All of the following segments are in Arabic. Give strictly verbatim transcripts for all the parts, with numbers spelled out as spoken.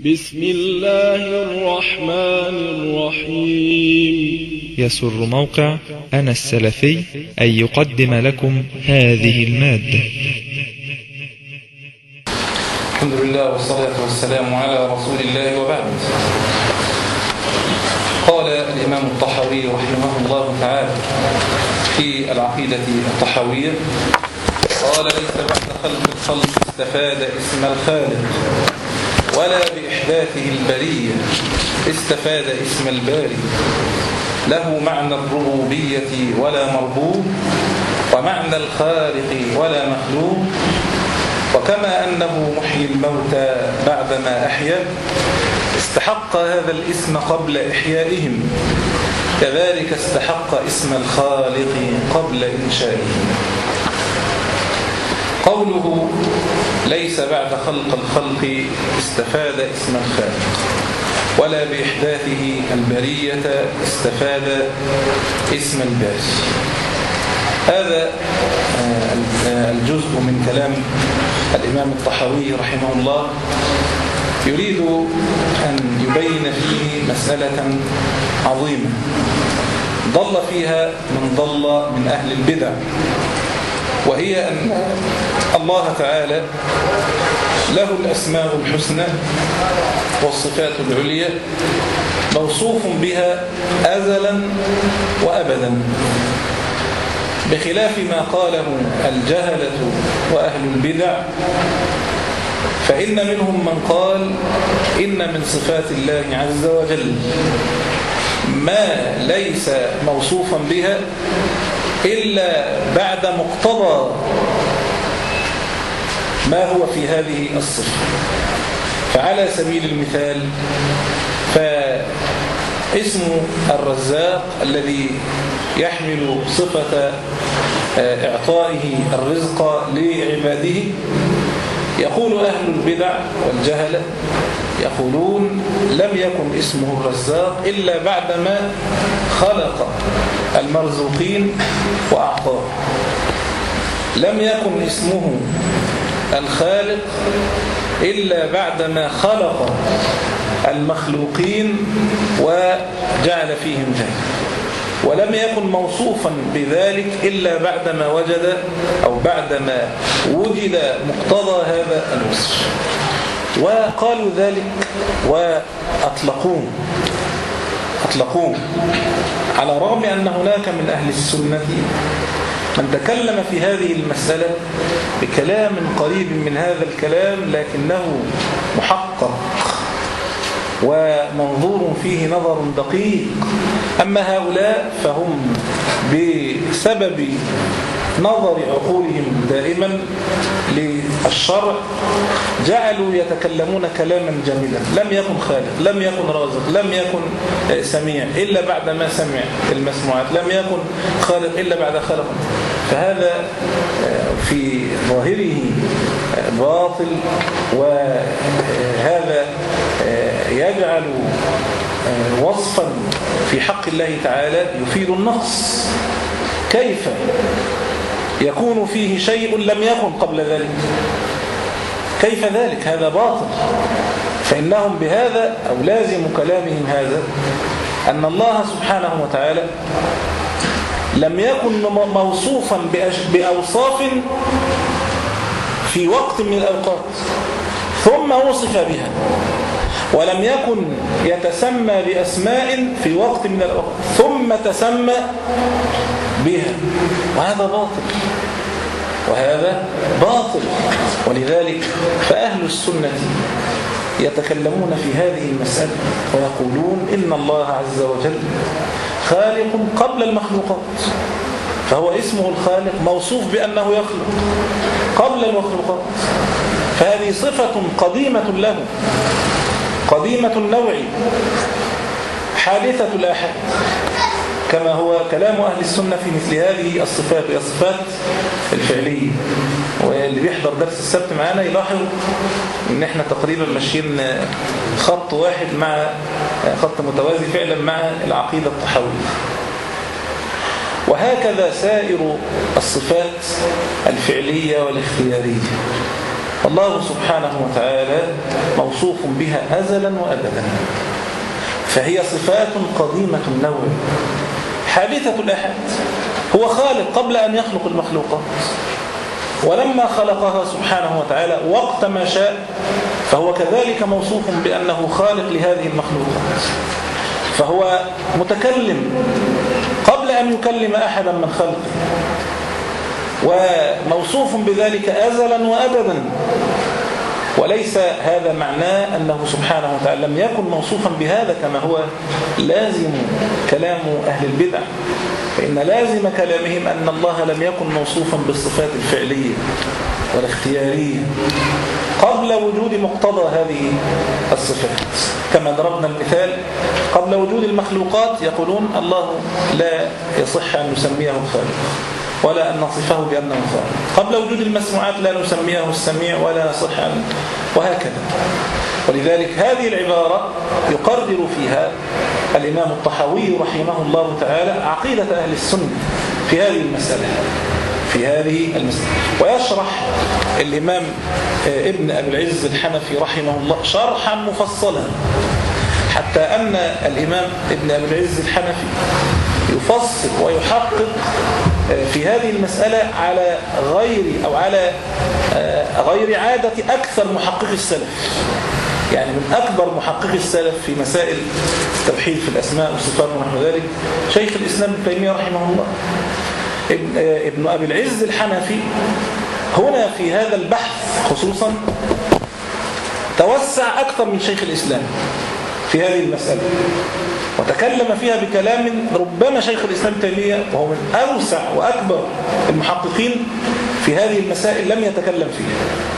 بسم الله الرحمن الرحيم. يسر موقع أنا السلفي أن يقدم لكم هذه المادة. الحمد لله والصلاة والسلام على رسول الله، وبعد. قال الإمام الطحاوي رحمه الله تعالى في العقيدة الطحاوية: قال: ليس بعد خلق الخلق استفاد اسم الخالق، ولا بإحداثه البرية استفاد اسم الباري. له معنى الربوبية ولا مربوب، ومعنى الخالق ولا مخلوق. وكما أنه محيي الموتى بعدما أحيا استحق هذا الاسم قبل إحيائهم، كذلك استحق اسم الخالق قبل إنشائهم. قوله ليس بعد خلق الخلق استفاد اسم الخالق، ولا بإحداثه البرية استفاد اسم الباري. هذا الجزء من كلام الإمام الطحاوي رحمه الله يريد أن يبين فيه مسألة عظيمة ضل فيها من ضل من أهل البدع، وهي أن الله تعالى له الأسماء الحسنى والصفات العليا موصوف بها أزلا وأبدا، بخلاف ما قاله الجهلة وأهل البدع. فإن منهم من قال إن من صفات الله عز وجل ما ليس موصوفا بها إلا بعد مقتضى ما هو في هذه الصفة. فعلى سبيل المثال، فاسم الرزاق الذي يحمل صفة إعطائه الرزق لعباده، يقول أهل البدع والجهلة يقولون لم يكن اسمه الرزاق إلا بعدما خلق المرزوقين وأعطاه. لم يكن اسمه الخالق إلا بعدما خلق المخلوقين وجعل فيهم ذلك. ولم يكن موصوفا بذلك إلا بعدما وجد أو بعدما وجد مقتضى هذا الوصف. وقالوا ذلك وأطلقوه أطلقوه على الرغم أن هناك من أهل السنة من تكلم في هذه المسألة بكلام قريب من هذا الكلام، لكنه محقق ومنظور فيه نظر دقيق. أما هؤلاء فهم بسبب نظر عقولهم دائما للشرع جعلوا يتكلمون كلاما جميلا. لم يكن خالق، لم يكن رازق، لم يكن سميع إلا بعد ما سمع المسموعات، لم يكن خالق إلا بعد خلق. فهذا في ظاهره باطل، وهذا يجعل وصفا في حق الله تعالى يفيد النقص. كيف يكون فيه شيء لم يكن قبل ذلك؟ كيف ذلك؟ هذا باطل. فإنهم بهذا أو لازم كلامهم هذا أن الله سبحانه وتعالى لم يكن موصوفا بأوصاف في وقت من الأوقات ثم وصف بها، ولم يكن يتسمى بأسماء في وقت من الأوقات ثم تسمى بها. وهذا باطل، وهذا باطل. ولذلك فأهل السنة يتكلمون في هذه المسألة ويقولون إن الله عز وجل خالق قبل المخلوقات، فهو اسمه الخالق موصوف بأنه يخلق قبل المخلوقات. فهذه صفة قديمة له، قديمة النوع، حادثة الآحاد، كما هو كلام أهل السنة في مثل هذه الصفات، هي الصفات الفعلية. واللي بيحضر درس السبت معانا يلاحظ ان احنا تقريبا ماشيين خط واحد مع خط متوازي فعلا مع العقيدة الطحاوية. وهكذا سائر الصفات الفعلية والاختيارية. الله سبحانه وتعالى موصوف بها أزلا وأبدا، فهي صفات قديمة النوع حادثة الأحد، هو خالق قبل أن يخلق المخلوقات، ولما خلقها سبحانه وتعالى وقت ما شاء فهو كذلك موصوف بأنه خالق لهذه المخلوقات، فهو متكلم قبل أن يكلم أحدا من خلقه، وموصوف بذلك أزلا وأبدا. وليس هذا معناه أنه سبحانه وتعالى لم يكن موصوفا بهذا كما هو لازم كلام أهل البدع، فإن لازم كلامهم أن الله لم يكن موصوفا بالصفات الفعلية والاختيارية قبل وجود مقتضى هذه الصفات. كما ضربنا المثال قبل وجود المخلوقات يقولون الله لا يصح أن نسميه الخالق ولا أن نصفه بأنه خالق، قبل وجود المسموعات لا نسميه السميع ولا نصح أن، وهكذا. ولذلك هذه العبارة يقرر فيها الإمام الطحاوي رحمه الله تعالى عقيدة أهل السنة في هذه المسألة في هذه المسألة ويشرح الإمام ابن أبي العز الحنفي رحمه الله شرحا مفصلا، حتى أن الإمام ابن أبي العز الحنفي يفصل ويحقق في هذه المسألة على غير أو على غير عادة أكثر محققي السلف، يعني من أكبر محققي السلف في مسائل التوحيد في الأسماء والصفات ونحو ذلك شيخ الإسلام ابن تيمية رحمه الله. ابن أبي العز الحنفي هنا في هذا البحث خصوصا توسع أكثر من شيخ الإسلام في هذه المسألة، وتكلم فيها بكلام ربما شيخ الإسلام ابن تيمية وهو من أوسع وأكبر المحققين في هذه المسائل لم يتكلم فيها.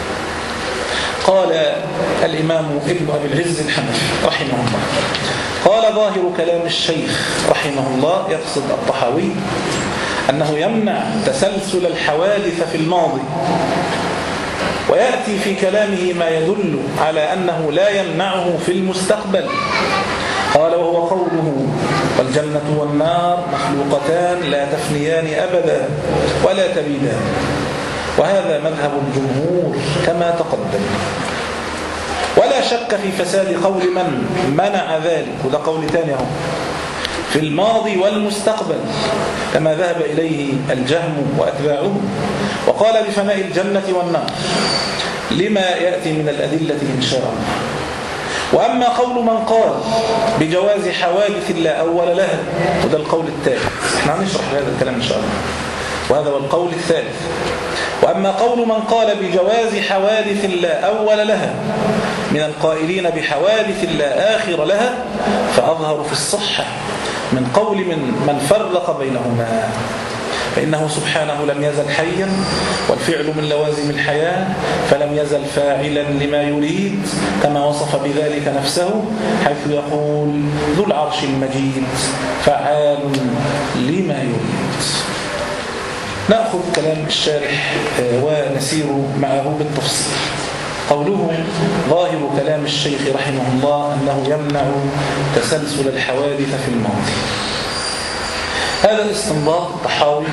قال الإمام ابن أبي العز الحنفي رحمه الله، قال ظاهر كلام الشيخ رحمه الله يقصد الطحاوي أنه يمنع تسلسل الحوادث في الماضي، ويأتي في كلامه ما يدل على أنه لا يمنعه في المستقبل. قال وهو قوله والجنة والنار مخلوقتان لا تفنيان أبدا ولا تبيدان، وهذا مذهب الجمهور كما تقدم، ولا شك في فساد قول من منع ذلك، وده قول تاني اهو في الماضي والمستقبل كما ذهب إليه الجهم وأتباعه، وقال بفناء الجنة والنار لما يأتي من الأدلة إن شاء الله. وأما قول من قال بجواز حوادث لا أول لها، وده القول الثالث، احنا هنشرح هذا الكلام إن شاء الله، وهذا هو القول الثالث. وأما قول من قال بجواز حوادث لا أول لها من القائلين بحوادث لا آخر لها فأظهر في الصحة من قول من من فرق بينهما، فإنه سبحانه لم يزل حيا والفعل من لوازم الحياة، فلم يزل فاعلا لما يريد كما وصف بذلك نفسه حيث يقول ذو العرش المجيد فعال لما يريد. نأخذ كلام الشارح ونسير معه بالتفصيل. قوله ظاهر كلام الشيخ رحمه الله أنه يمنع تسلسل الحوادث في الماضي، هذا الاستنباط الطحاوي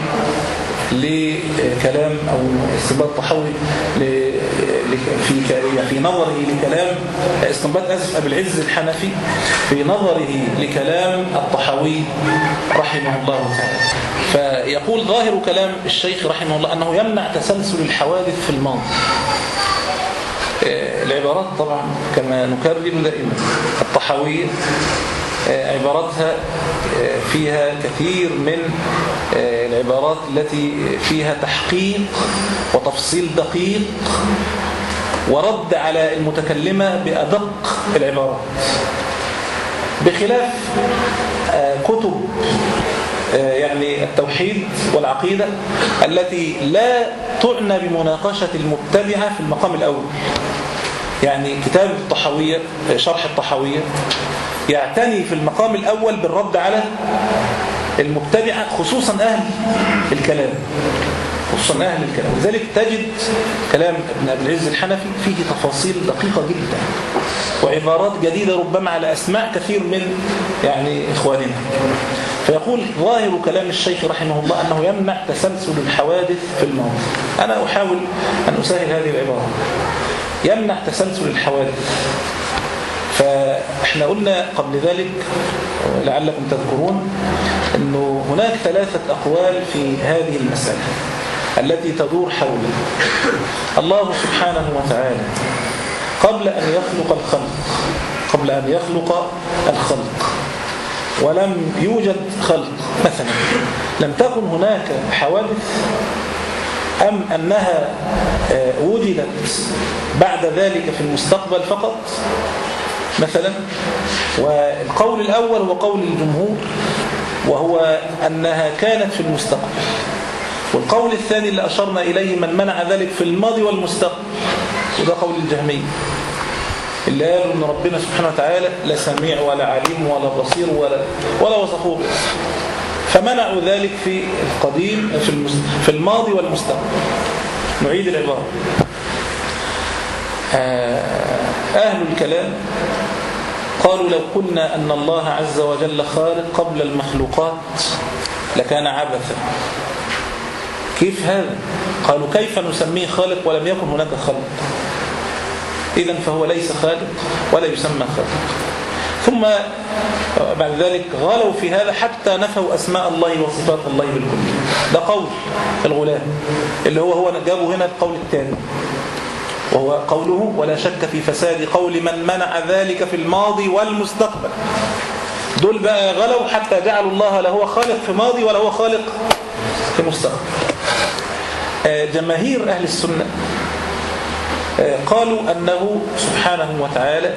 لكلام أو استنباط الطحاوي في في نظره لكلام استنباط أسف أبي العز الحنفي في نظره لكلام الطحاوي رحمه الله تعالى. فيقول ظاهر كلام الشيخ رحمه الله أنه يمنع تسلسل الحوادث في الماضي. العبارات طبعا كما نكرر دائما الطحاوية عباراتها فيها كثير من العبارات التي فيها تحقيق وتفصيل دقيق ورد على المتكلمة بأدق العبارات، بخلاف كتب يعني التوحيد والعقيدة التي لا تعنى بمناقشة المبتدعة في المقام الأول. يعني كتاب الطحاوية شرح الطحاوية يعتني في المقام الأول بالرد على المبتدعة خصوصا أهل الكلام خصوصا أهل الكلام لذلك تجد كلام ابن أبي العز الحنفي فيه تفاصيل دقيقة جدا وعبارات جديدة ربما على أسماع كثير من يعني إخواننا. فيقول ظاهر كلام الشيخ رحمه الله أنه يمنع تسلسل الحوادث في الماضي. أنا أحاول أن أسهل هذه العبارة. يمنع تسلسل الحوادث. فإحنا قلنا قبل ذلك لعلكم تذكرون أنه هناك ثلاثة أقوال في هذه المسألة التي تدور حوله. الله سبحانه وتعالى قبل أن يخلق الخلق قبل أن يخلق الخلق ولم يوجد خلق مثلا، لم تكن هناك حوادث، أم أنها وجدت بعد ذلك في المستقبل فقط مثلا؟ والقول الأول هو قول الجمهور، وهو أنها كانت في المستقبل. والقول الثاني اللي أشرنا إليه من منع ذلك في الماضي والمستقبل، وده قول الجهمية اللي قالوا أن ربنا سبحانه وتعالى لا سميع ولا عليم ولا بصير ولا ولا وصفوه باسم، فمنعوا ذلك في القديم في في الماضي والمستقبل. نعيد العبارة. أهل الكلام قالوا لو قلنا أن الله عز وجل خالق قبل المخلوقات لكان عبثا. كيف هذا؟ قالوا كيف نسميه خالق ولم يكن هناك خلق؟ إذن فهو ليس خالق ولا يسمى خالق. ثم بعد ذلك غلوا في هذا حتى نفوا أسماء الله وصفات الله بالكل. ده قول الغلام اللي هو هو جابوا هنا القول الثاني، وهو قوله ولا شك في فساد قول من منع ذلك في الماضي والمستقبل. دول بقى غلوا حتى جعلوا الله لا هو خالق في ماضي ولا هو خالق في مستقبل. جماهير أهل السنة قالوا أنه سبحانه وتعالى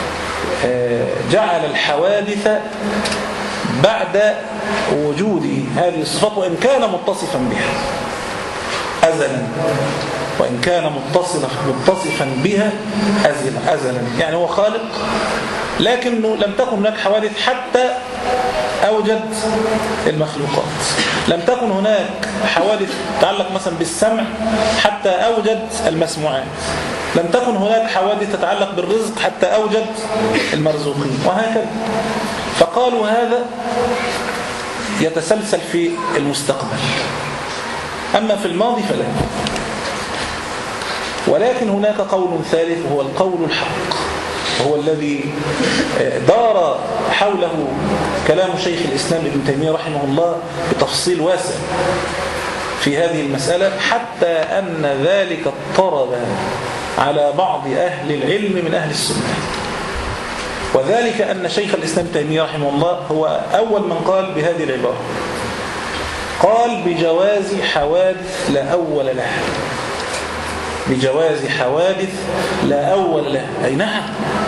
جعل الحوادث بعد وجود هذه الصفات، وإن كان متصفا بها أزلا، وإن كان متصفا بها أزلا أزلا يعني هو خالق، لكنه لم تكن هناك حوادث حتى أوجد المخلوقات. لم تكن هناك حوادث تتعلق مثلا بالسمع حتى أوجد المسموعات. لم تكن هناك حوادث تتعلق بالرزق حتى أوجد المرزوقين، وهكذا. فقالوا هذا يتسلسل في المستقبل، أما في الماضي فلا. ولكن هناك قول ثالث وهو القول الحق، وهو الذي دار حوله كلام شيخ الإسلام ابن تيمية رحمه الله بتفصيل واسع في هذه المسألة، حتى أن ذلك اضطرب على بعض أهل العلم من أهل السنة. وذلك أن شيخ الإسلام ابن تيمية رحمه الله هو أول من قال بهذه العبارة، قال بجواز حوادث لا أول لها، بجواز حوادث لا أول لها. أي نعم،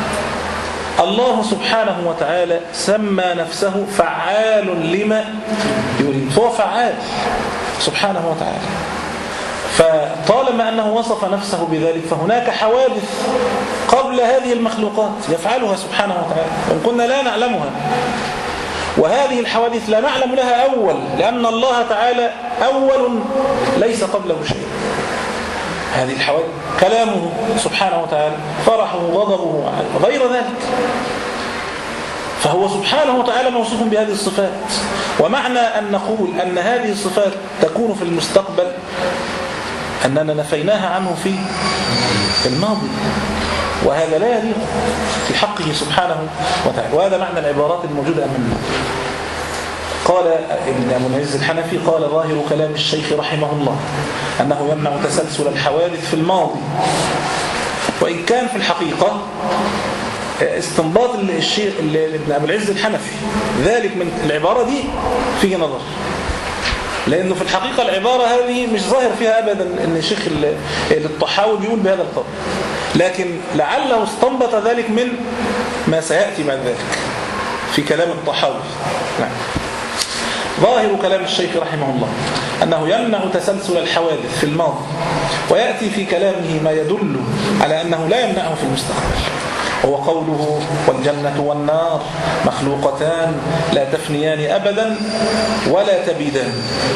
الله سبحانه وتعالى سمى نفسه فعال لما يريد، هو فعال سبحانه وتعالى. فطالما أنه وصف نفسه بذلك فهناك حوادث قبل هذه المخلوقات يفعلها سبحانه وتعالى وإن كنا لا نعلمها، وهذه الحوادث لا نعلم لها أول، لأن الله تعالى أول ليس قبله شيء. هذه الحوادث كلامه سبحانه وتعالى، فرحه، غضبه، غير ذلك. فهو سبحانه وتعالى موصوف بهذه الصفات. ومعنى أن نقول أن هذه الصفات تكون في المستقبل أننا نفيناها عنه في الماضي، وهذا لا يليق في حقه سبحانه وتعالى. وهذا معنى العبارات الموجودة أمامنا. قال ابن أبو العز الحنفي قال ظاهر كلام الشيخ رحمه الله أنه يمنع تسلسل الحوادث في الماضي، وإن كان في الحقيقة استنباط الشيخ ابن أبو العز الحنفي ذلك من العبارة دي فيه نظر، لأنه في الحقيقة العبارة هذه مش ظاهر فيها أبدا أن الشيخ الطحاوي بيقول بهذا القول، لكن لعله استنبط ذلك من ما سيأتي بعد ذلك في كلام الطحاوي. نعم. ظاهر كلام الشيخ رحمه الله أنه يمنع تسلسل الحوادث في الماضي، ويأتي في كلامه ما يدل على أنه لا يمنعه في المستقبل، هو قوله والجنة والنار مخلوقتان لا تفنيان أبدا ولا تبيدان.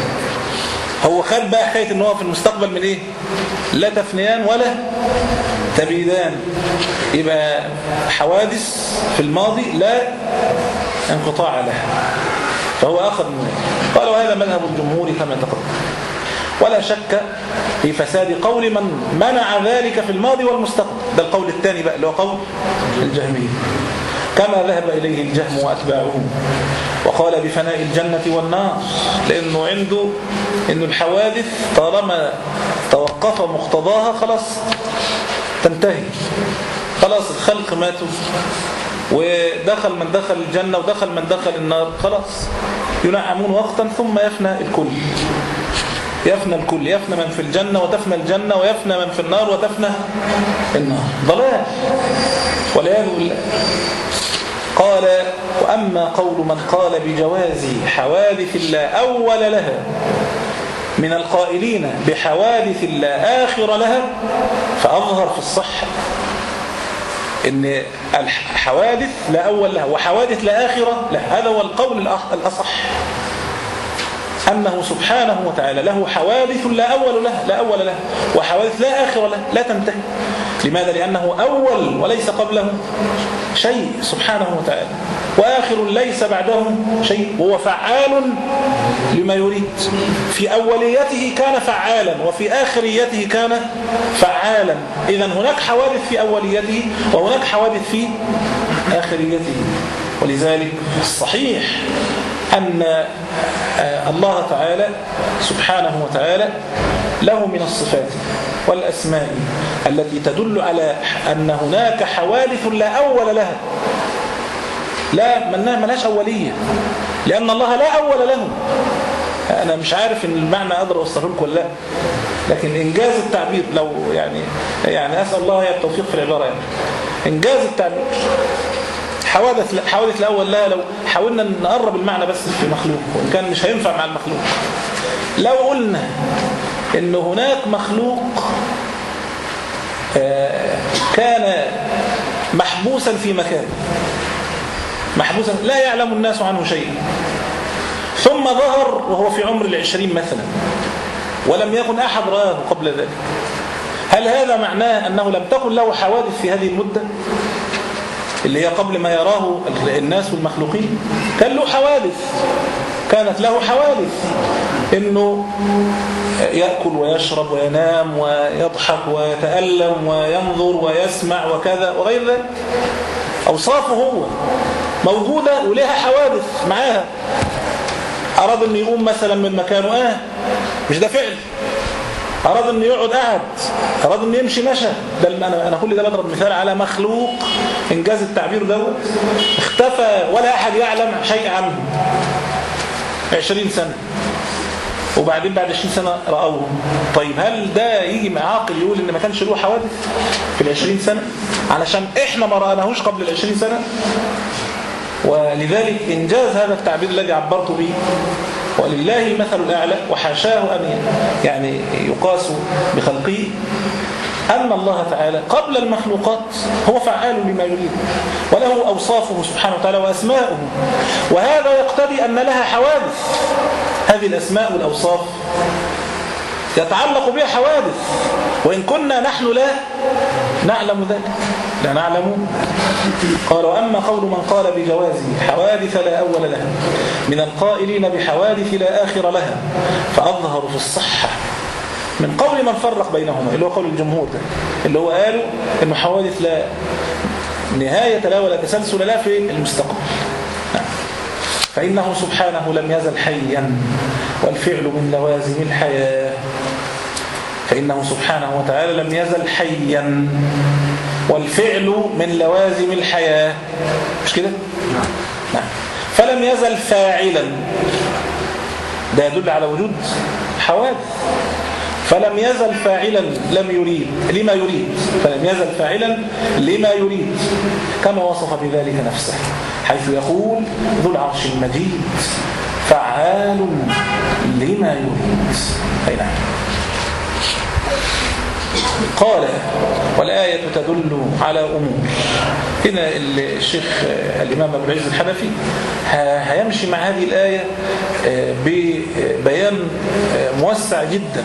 هو خد بقى حكاية أنه في المستقبل من إيه؟ لا تفنيان ولا تبيدان. يبقى حوادث في الماضي لا انقطاع لها، فهو أخذ منه. قال وهذا مذهب الجمهور كما تقدم. ولا شك في فساد قول من منع ذلك في الماضي والمستقبل. ده القول الثاني بقى اللي هو قول الجهمية، كما ذهب إليه الجهم وأتباعه، وقال بفناء الجنة والنار، لأنه عنده إن الحوادث طالما توقف مقتضاها خلاص تنتهي، خلاص الخلق ماتوا ودخل من دخل الجنة ودخل من دخل النار، خلاص ينعمون وقتا ثم يفنى الكل، يفنى الكل، يفنى من في الجنة وتفنى الجنة، ويفنى من في النار وتفنى النار. ضلال والعياذ بالله. قال وأما قول من قال بجواز حوادث لا أول لها من القائلين بحوادث لا آخر لها فأظهر في الصحة إن الحوادث لا أول لها وحوادث لا آخرة لها. هذا هو القول الأصح، أنه سبحانه وتعالى له حوادث لا أول لها لا أول لها وحوادث لا آخر لها لا تنتهي. لماذا؟ لأنه أول وليس قبله شيء سبحانه وتعالى، وآخر ليس بعده شيء، وهو فعال لما يريد. في أوليته كان فعالا وفي آخريته كان فعالا. إذن هناك حوادث في أوليته وهناك حوادث في آخريته. ولذلك الصحيح أن الله تعالى سبحانه وتعالى له من الصفات والأسماء التي تدل على أن هناك حوادث لا أول لها، لا منها ملاش أولية، لأن الله لا أول له. أنا مش عارف إن المعنى أقدر أوصله لكم ولا لا، لكن إنجاز التعبير لو يعني يعني أسأل الله التوفيق في العبارة، يعني إنجاز التعبير حوادث حوادث الأول لها. لو حاولنا نقرب المعنى بس في مخلوق، وإن كان مش هينفع مع المخلوق، لو قلنا إن هناك مخلوق كان محبوسا في مكان، محبوسا لا يعلم الناس عنه شيئا، ثم ظهر وهو في عمر العشرين مثلا ولم يكن أحد رآه قبل ذلك، هل هذا معناه أنه لم تكن له حوادث في هذه المدة اللي هي قبل ما يراه الناس والمخلوقين؟ كان له حوادث، كانت له حوادث، إنه يأكل ويشرب وينام ويضحك ويتألم وينظر ويسمع وكذا وغير ذلك. أوصافه هو موجودة ولها حوادث معاها. أراد أن يقوم مثلا من مكانه، آه مش ده فعل. أراد أن يقعد قعد، أراد أن يمشي مشى. ده أنا أنا كل ده بضرب مثال على مخلوق إنجاز التعبير دوت اختفى ولا أحد يعلم شيء عنه عشرين سنة، وبعدين بعد عشرين سنة رأوه. طيب هل ده يجي مع عاقل يقول إن ما كانش له حوادث في العشرين سنة علشان إحنا ما رأناهوش قبل العشرين سنة؟ ولذلك إنجاز هذا التعبير الذي عبرت به، ولله المثل الأعلى وحاشاه أن يعني يقاس بخلقه، أن الله تعالى قبل المخلوقات هو فعال لما يريد، وله أوصافه سبحانه وتعالى وأسماؤه، وهذا يقتضي أن لها حوادث. هذه الأسماء والأوصاف يتعلق بها حوادث، وإن كنا نحن لا نعلم ذلك، لا نعلم. قال وأما قول من قال بجواز حوادث لا أول لها من القائلين بحوادث لا آخر لها فأظهر في الصحة من قول من فرق بينهما، اللي هو قول الجمهور ده، اللي هو قالوا إن حوادث لا نهاية لا ولا تسلسل لا في المستقبل، فإنه سبحانه لم يزل حيا والفعل من لوازم الحياة. فإنه سبحانه وتعالى لم يزل حيا والفعل من لوازم الحياة، مش كده؟ نعم. فلم يزل فاعلا، ده يدل على وجود حوادث. فلم يزل فاعلا لم يريد لما يريد، فلم يزل فاعلا لما يريد، كما وصف بذلك نفسه حيث يقول ذو العرش المجيد فعال لما يريد. أي نعم. قال والآية تدل على أمور. هنا الشيخ الإمام أبو العز الحنفي هيمشي مع هذه الآية ببيان موسع جدا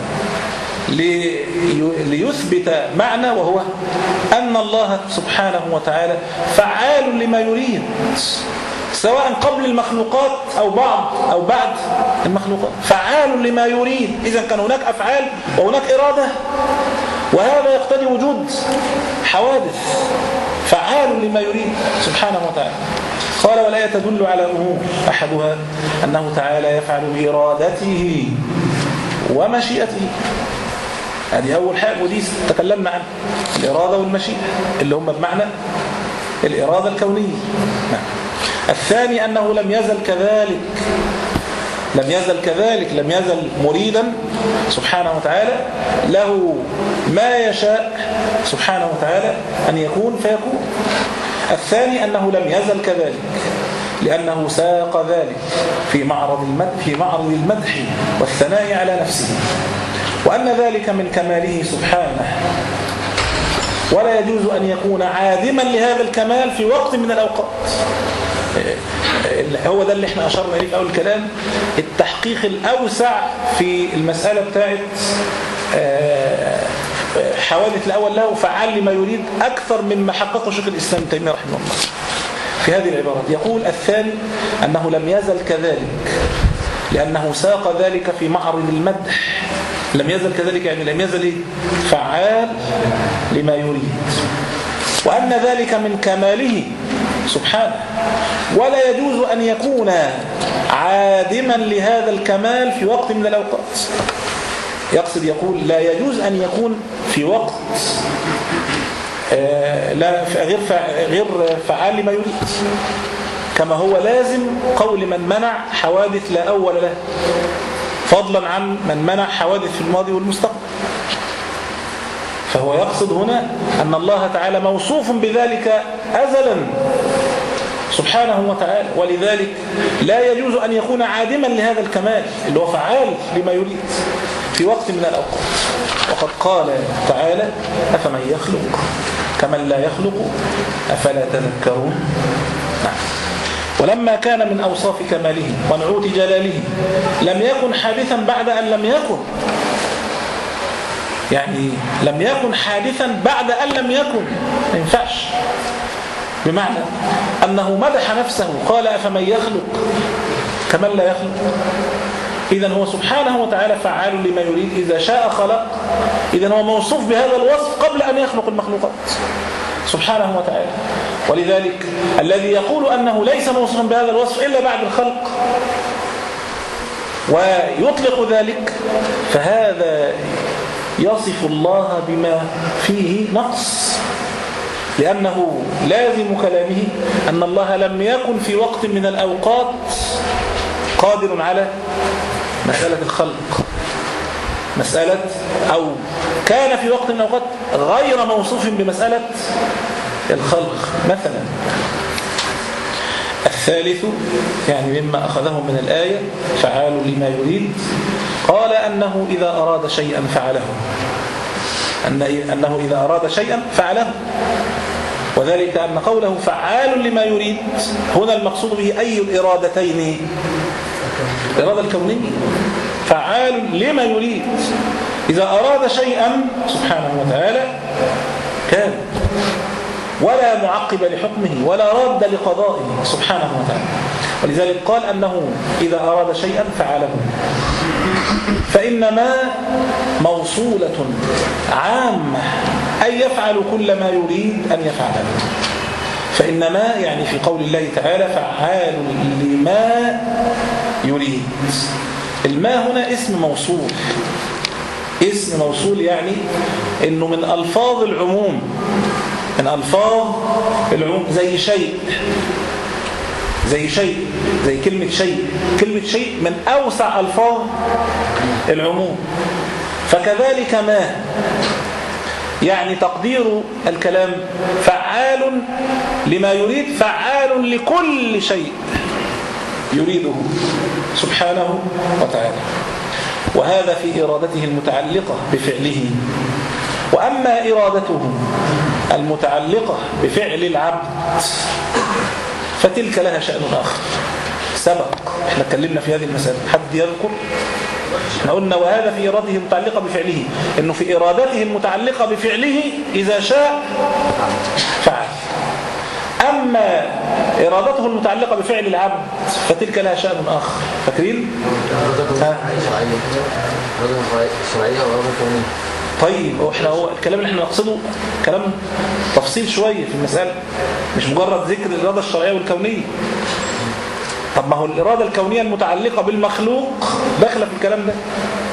ليثبت معنى، وهو أن الله سبحانه وتعالى فعال لما يريد، سواء قبل المخلوقات أو بعض أو بعد المخلوقات، فعال لما يريد. إذا كان هناك أفعال وهناك إرادة، وهذا يقتضي وجود حوادث. فعال لما يريد سبحانه وتعالى. قال والآية تدل على أمور، أحدها أنه تعالى يفعل بإرادته ومشيئته. هذه أول حاجة ودي تكلمنا عنها، الإرادة والمشيئة اللي هم بمعنى الإرادة الكونية. نعم. الثاني أنه لم يزل كذلك، لم يزل كذلك لم يزل مريدا سبحانه وتعالى، له ما يشاء سبحانه وتعالى أن يكون فيكون. الثاني أنه لم يزل كذلك لأنه ساق ذلك في معرض المدح في معرض المدح والثناء على نفسه، وأن ذلك من كماله سبحانه، ولا يجوز أن يكون عادما لهذا الكمال في وقت من الأوقات. هو ده اللي احنا أشرنا إليه في أول الكلام، التحقيق الأوسع في المسألة بتاعت حوادث الأول له فعال لما يريد أكثر مما حققه شيخ الإسلام ابن تيمية رحمه الله في هذه العبارات. يقول الثاني أنه لم يزل كذلك لأنه ساق ذلك في معرض المدح. لم يزل كذلك يعني لم يزل فعال لما يريد، وأن ذلك من كماله سبحانه، ولا يجوز أن يكون عادما لهذا الكمال في وقت من الأوقات. يقصد يقول لا يجوز أن يكون في وقت لا غير غير فعال لما يريد، كما هو لازم قول من منع حوادث لا أول له، فضلا عن من منع حوادث في الماضي والمستقبل. فهو يقصد هنا أن الله تعالى موصوف بذلك أزلا سبحانه وتعالى، ولذلك لا يجوز أن يكون عادما لهذا الكمال اللي هو فعال لما يريد في وقت من الأوقات. وقد قال تعالى أفمن يخلق كمن لا يخلق أفلا تذكرون. نعم. ولما كان من أوصاف كماله ونعوت جلاله لم يكن حادثا بعد أن لم يكن، يعني لم يكن حادثا بعد أن لم يكن، ما ينفعش. بمعنى أنه مدح نفسه قال أفمن يخلق كمن لا يخلق. إذن هو سبحانه وتعالى فعال لما يريد، إذا شاء خلق. إذن هو موصوف بهذا الوصف قبل أن يخلق المخلوقات سبحانه وتعالى. ولذلك الذي يقول أنه ليس موصوفا بهذا الوصف إلا بعد الخلق ويطلق ذلك، فهذا يصف الله بما فيه نقص، لأنه لازم كلامه أن الله لم يكن في وقت من الأوقات قادر على مسألة الخلق، مسألة أو كان في وقت من الأوقات غير موصوف بمسألة الخلق مثلا. الثالث يعني مما أخذه من الآية فعال لما يريد، قال أنه إذا أراد شيئا فعله، أنه إذا أراد شيئا فعله، وذلك أن قوله فعال لما يريد هنا المقصود به أي الإرادتين؟ الإرادة الكونية. فعال لما يريد، إذا أراد شيئا سبحانه وتعالى كان، ولا معقب لحكمه ولا راد لقضائه سبحانه وتعالى. ولذلك قال أنه إذا أراد شيئا فعله، فإنما موصولة عامة أي يفعل كل ما يريد أن يفعله. فإنما يعني في قول الله تعالى فعال لما يريد، الماء هنا اسم موصول، اسم موصول يعني إنه من ألفاظ العموم، من ألفاظ العموم، زي شيء، زي شيء زي كلمة شيء، كلمة شيء من أوسع ألفاظ العموم. فكذلك ما يعني تقدير الكلام فعال لما يريد، فعال لكل شيء يريده سبحانه وتعالى، وهذا في إرادته المتعلقة بفعله. وأما إرادته المتعلقة بفعل العبد فتلك لها شأن آخر سبق، احنا اتكلمنا في هذه المسألة، حد يذكر؟ احنا قلنا وهذا في إرادته المتعلقة بفعله، إنه في إرادته المتعلقة بفعله إذا شاء فعل. أما إرادته المتعلقة بفعل العبد فتلك لها شأن آخر. فاكرين؟ طيب احنا هو الكلام اللي احنا نقصده كلام تفصيل شوية في المسألة، مش مجرد ذكر الإرادة الشرعية والكونية. طب ما هو الإرادة الكونية المتعلقة بالمخلوق داخلة في الكلام ده.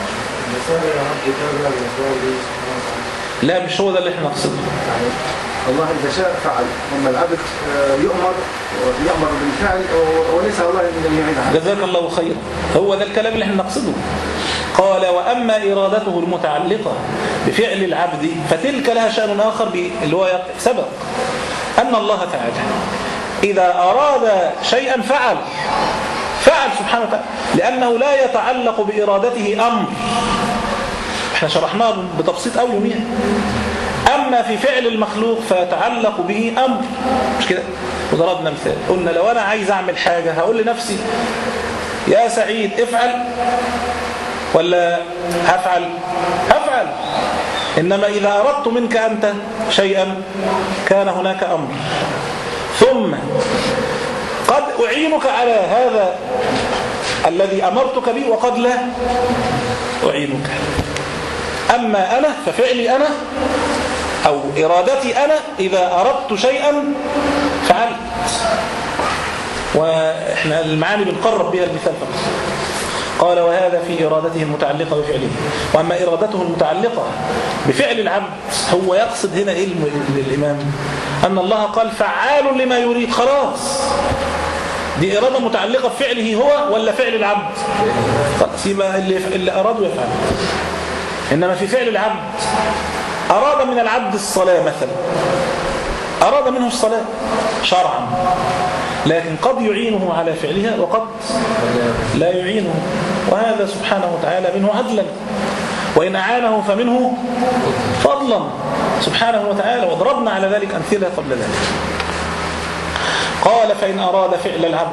لا مش هو ده اللي احنا نقصده. الله إذا شاء فعل، أما العبد يؤمر يأمر بالفعل وليس الله الذي يعين عنه. جزاك الله خيرا، هو ده الكلام اللي احنا نقصده. قال وأما إرادته المتعلقة بفعل العبد فتلك لها شأن آخر اللي هو سبق أن الله تعالى إذا أراد شيئا فعل فعل سبحانه وتعالى، لأنه لا يتعلق بإرادته أمر. احنا شرحناه بتبسيط أوي يوميا. أما في فعل المخلوق فيتعلق به أمر، مش كده؟ وضربنا مثال، قلنا لو أنا عايز أعمل حاجة هقول لنفسي يا سعيد افعل ولا هفعل؟ هفعل. إنما إذا أردت منك أنت شيئا كان هناك أمر، ثم قد أعينك على هذا الذي أمرتك به وقد لا أعينك. أما أنا ففعلي أنا أو إرادتي أنا إذا أردت شيئا فعلت. وإحنا المعاني بنقرب بها المثال فقط. قال وهذا في إرادته المتعلقة بفعله. وأما إرادته المتعلقة بفعل العبد هو يقصد هنا إيه الإمام؟ أن الله قال فعال لما يريد. خلاص دي إرادة متعلقة بفعله هو ولا فعل العبد؟ خلاص يبقى اللي, اللي أراده يفعل. إنما في فعل العبد أراد من العبد الصلاة مثلا، أراد منه الصلاة شرعا، لكن قد يعينه على فعلها وقد لا يعينه، وهذا سبحانه وتعالى منه عدلا، وإن أعانه فمنه فضلا سبحانه وتعالى، وضربنا على ذلك أمثلة قبل ذلك. قال فإن أراد فعل العبد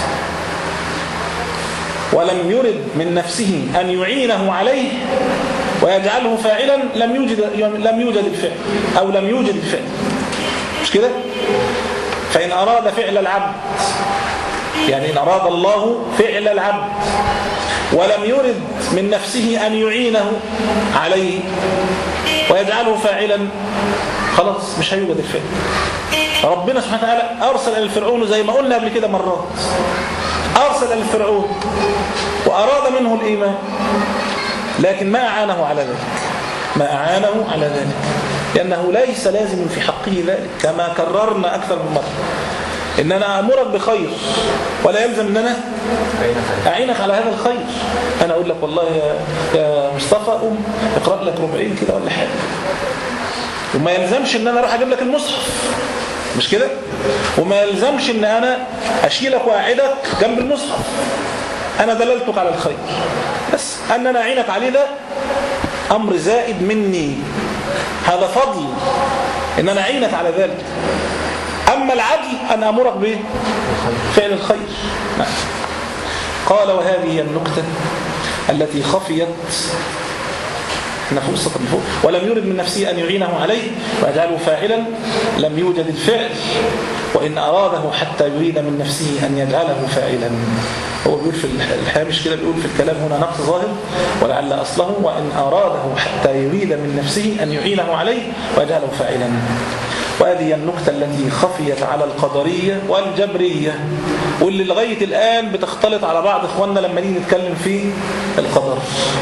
ولم يرد من نفسه أن يعينه عليه ويجعله فاعلا لم يوجد لم يوجد الفعل أو لم يوجد الفعل، مش كده؟ فإن أراد فعل العبد يعني إن أراد الله فعل العبد ولم يرد من نفسه أن يعينه عليه ويجعله فاعلا خلاص مش هيوجد الفعل. ربنا سبحانه وتعالى أرسل إلى الفرعون زي ما قلنا قبل كده مرات، أرسل إلى الفرعون وأراد منه الإيمان لكن ما أعانه على ذلك، ما أعانه على ذلك لأنه ليس لازم في حقه ذلك، كما كررنا أكثر من مرة إن أنا أمرك بخير ولا يلزم أن أنا أعينك على هذا الخير. أنا أقول لك والله يا, يا مصطفى أم اقرأ لك ربعين كده ولا حاجة، وما يلزمش أن أنا أروح أجيب لك المصحف، مش كده؟ وما يلزمش أن أنا أشيلك وأعدك جنب المصحف، أنا دللتك على الخير، بس أن أنا أعينك عليه ده أمر زائد مني، هذا فضل إن أنا أعينك على ذلك. أما العدل أن أمرك بفعل الخير. نعم. قال وهذه هي النكتة التي خفيت احنا فوق السطر فوق ولم يرد من نفسه أن يعينه عليه ويجعله فاعلا لم يوجد الفعل، وإن أراده حتى يريد من نفسه أن يجعله فاعلا. هو بيقول في الحامش كده، بيقول في الكلام هنا نقص ظاهر ولعل أصله وإن أراده حتى يريد من نفسه أن يعينه عليه ويجعله فاعلا. وهذه النكتة التي خفيت على القدرية والجبرية واللي لغاية الآن بتختلط على بعض إخواننا لما نيجي نتكلم في القدر،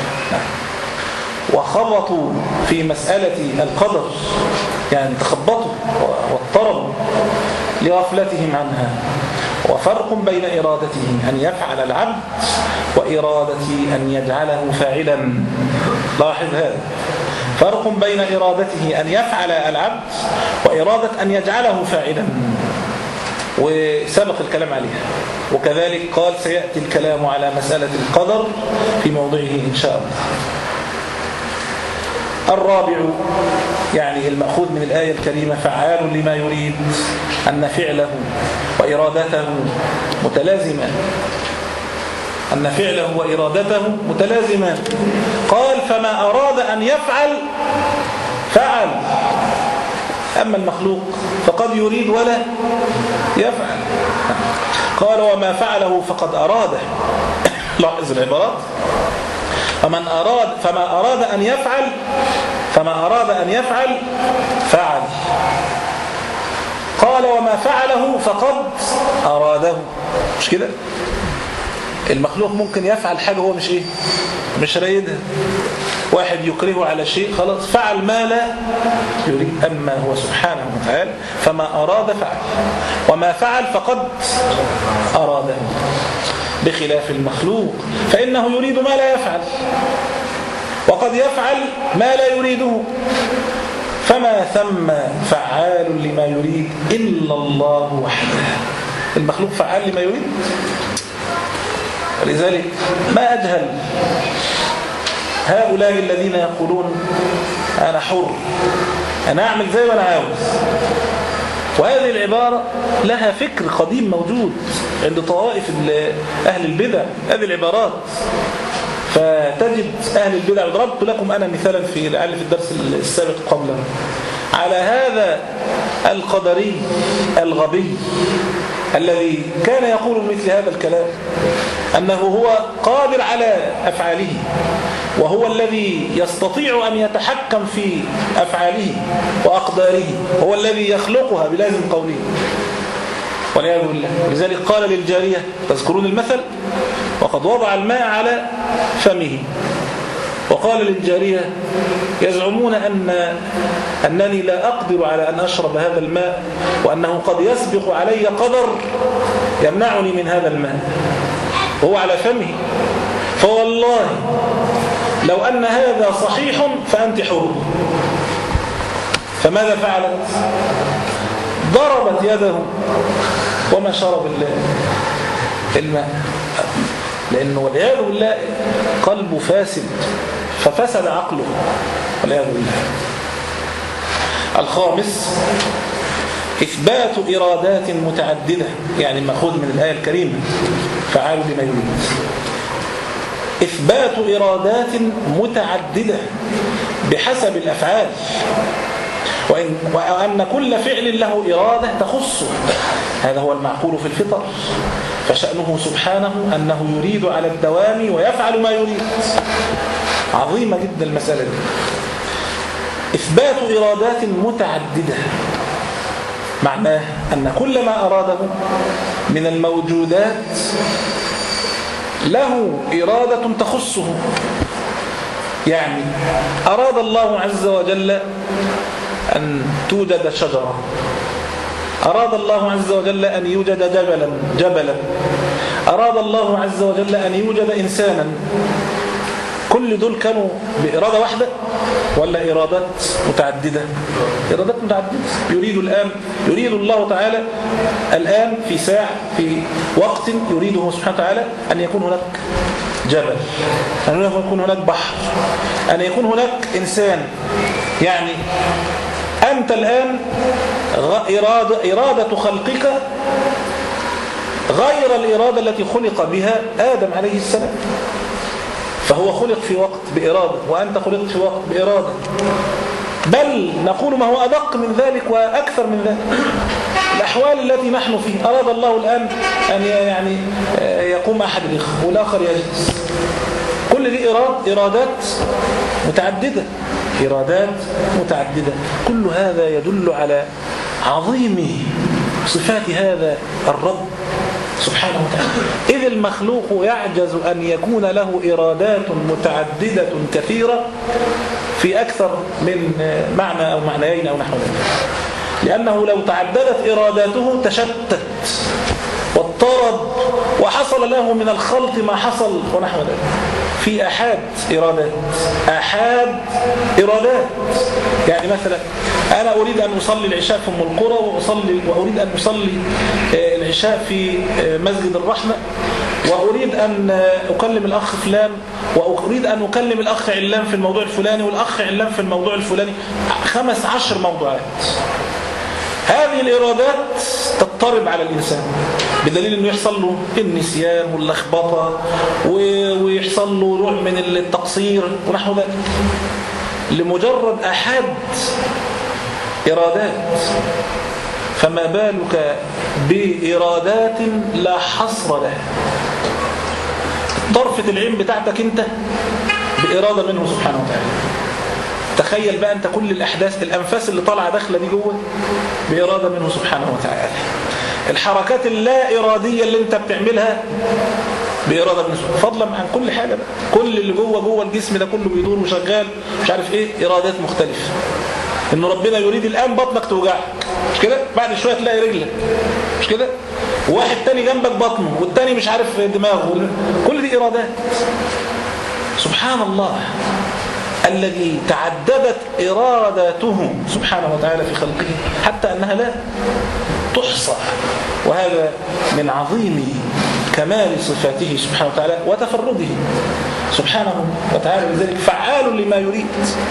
وخبطوا في مسألة القدر، يعني تخبطوا واضطربوا لغفلتهم عنها. وفرق بين إرادته أن يفعل العبد وإرادته أن يجعله فاعلا. لاحظ هذا، فرق بين إرادته أن يفعل العبد وإرادة أن يجعله فاعلا، وسبق الكلام عليها. وكذلك قال سيأتي الكلام على مسألة القدر في موضعه إن شاء الله. الرابع يعني المأخوذ من الآية الكريمة فعال لما يريد أن فعله وإرادته متلازمان، أن فعله وإرادته متلازمان. قال فما أراد أن يفعل فعل، أما المخلوق فقد يريد ولا يفعل. قال وما فعله فقد أراده. لاحظ العبارات. فمن أراد فما أراد أن يفعل فما أراد أن يفعل فعل. قال وما فعله فقد أراده. مش كده؟ المخلوق ممكن يفعل حاجة هو مش إيه مش رايدها. واحد يكرهه على شيء خلاص فعل ما لا يريد. أما هو سبحانه وتعالى فما أراد فعل وما فعل فقد أراده، بخلاف المخلوق فإنه يريد ما لا يفعل وقد يفعل ما لا يريده. فما ثم فعال لما يريد إلا الله وحده. المخلوق فعال لما يريد. ولذلك ما أجهل هؤلاء الذين يقولون أنا حر، أنا أعمل زي ما أنا عاوز. وهذه العبارة لها فكر قديم موجود عند طوائف أهل البدع. هذه العبارات فتجد أهل البدع، وضربت لكم أنا مثالا في لعل في الدرس السابق قبله على هذا القدري الغبي الذي كان يقول مثل هذا الكلام، أنه هو قادر على أفعاله وهو الذي يستطيع أن يتحكم في أفعاله وأقداره، هو الذي يخلقها بلازم قوله والعياذ بالله. لذلك قال للجارية تذكرون المثل وقد وضع الماء على فمه، وقال للجارية يزعمون أن أنني لا أقدر على أن أشرب هذا الماء وأنه قد يسبق علي قدر يمنعني من هذا الماء وهو على فمه، فوالله لو أن هذا صحيح فأنت حر. فماذا فعلت؟ ضربت يده وما شرب الماء، لأنه والعياذ بالله قلبه فاسد ففسد عقله والعياذ بالله. الخامس إثبات إرادات متعددة، يعني مأخوذ من الآية الكريمة فعال لما يريد. إثبات إرادات متعددة بحسب الأفعال، وإن وأن كل فعل له إرادة تخصه. هذا هو المعقول في الفطر، فشأنه سبحانه أنه يريد على الدوام ويفعل ما يريد. عظيمة جدا المسألة دي. إثبات إرادات متعددة معناه أن كل ما أراده من الموجودات له إرادة تخصه. يعني أراد الله عز وجل أن توجد شجرة، أراد الله عز وجل أن يوجد جبلا جبلا أراد الله عز وجل أن يوجد إنسانا. كل دول كانوا بإرادة واحدة ولا إرادات متعددة؟ إرادات متعددة. يريد الآن يريد الله تعالى الآن في ساعة في وقت يريده سبحانه وتعالى أن يكون هناك جبل، أن يكون هناك بحر، أن يكون هناك إنسان. يعني أنت الآن إرادة, إرادة خلقك غير الإرادة التي خلق بها آدم عليه السلام، فهو خلق في وقت بإرادة وأنت خلقت في وقت بإرادة، بل نقول ما هو أدق من ذلك وأكثر من ذلك. الأحوال التي نحن فيه أراد الله الآن أن يعني يقوم أحد الإخوة والآخر يجلس. كل دي إراد إرادات متعددة إرادات متعددة. كل هذا يدل على عظيم صفات هذا الرب سبحانه وتعالى. إذ المخلوق يعجز أن يكون له إرادات متعددة كثيرة في أكثر من معنى أو معنيين أو نحو ذلك، لأنه لو تعددت إراداته تشتت واضطرب وحصل له من الخلط ما حصل ونحو ذلك. في أحاد إرادات أحاد إرادات يعني مثلا أنا أريد أن أصلي العشاء في أم القرى وأصلي وأريد أن أصلي العشاء في مسجد الرحمة، وأريد أن أكلم الأخ فلان، وأريد أن أكلم الأخ علان في الموضوع الفلاني والأخ علان في الموضوع الفلاني، خمس عشر موضوعات. هذه الإرادات تضطرب على الإنسان بدليل أنه يحصل له النسيان واللخبطة ويحصل له نوع من التقصير ونحو ذلك، لمجرد أحد إرادات، فما بالك بإرادات لا حصر لها. طرفة العين بتاعتك أنت بإرادة منه سبحانه وتعالى. تخيل بقى أنت كل الأحداث، الأنفاس اللي طالعة داخلة دي جوه بإرادة منه سبحانه وتعالى. الحركات اللا إرادية اللي أنت بتعملها بإرادة منه سبحانه، فضلا عن كل حاجة بقى. كل اللي جوه جوه الجسم ده كله بيدور وشغال مش عارف إيه، إرادات مختلفة. إن ربنا يريد الآن بطنك توجعك، مش كده؟ بعد شوية تلاقي رجلك، مش كده؟ واحد تاني جنبك بطنه والتاني مش عارف دماغه. كل دي إرادات. سبحان الله الذي تعددت إراداته سبحانه وتعالى في خلقه حتى أنها لا تحصى. وهذا من عظيم كمال صفاته سبحانه وتعالى وتفرده سبحانه وتعالى، لذلك فعال لما يريد.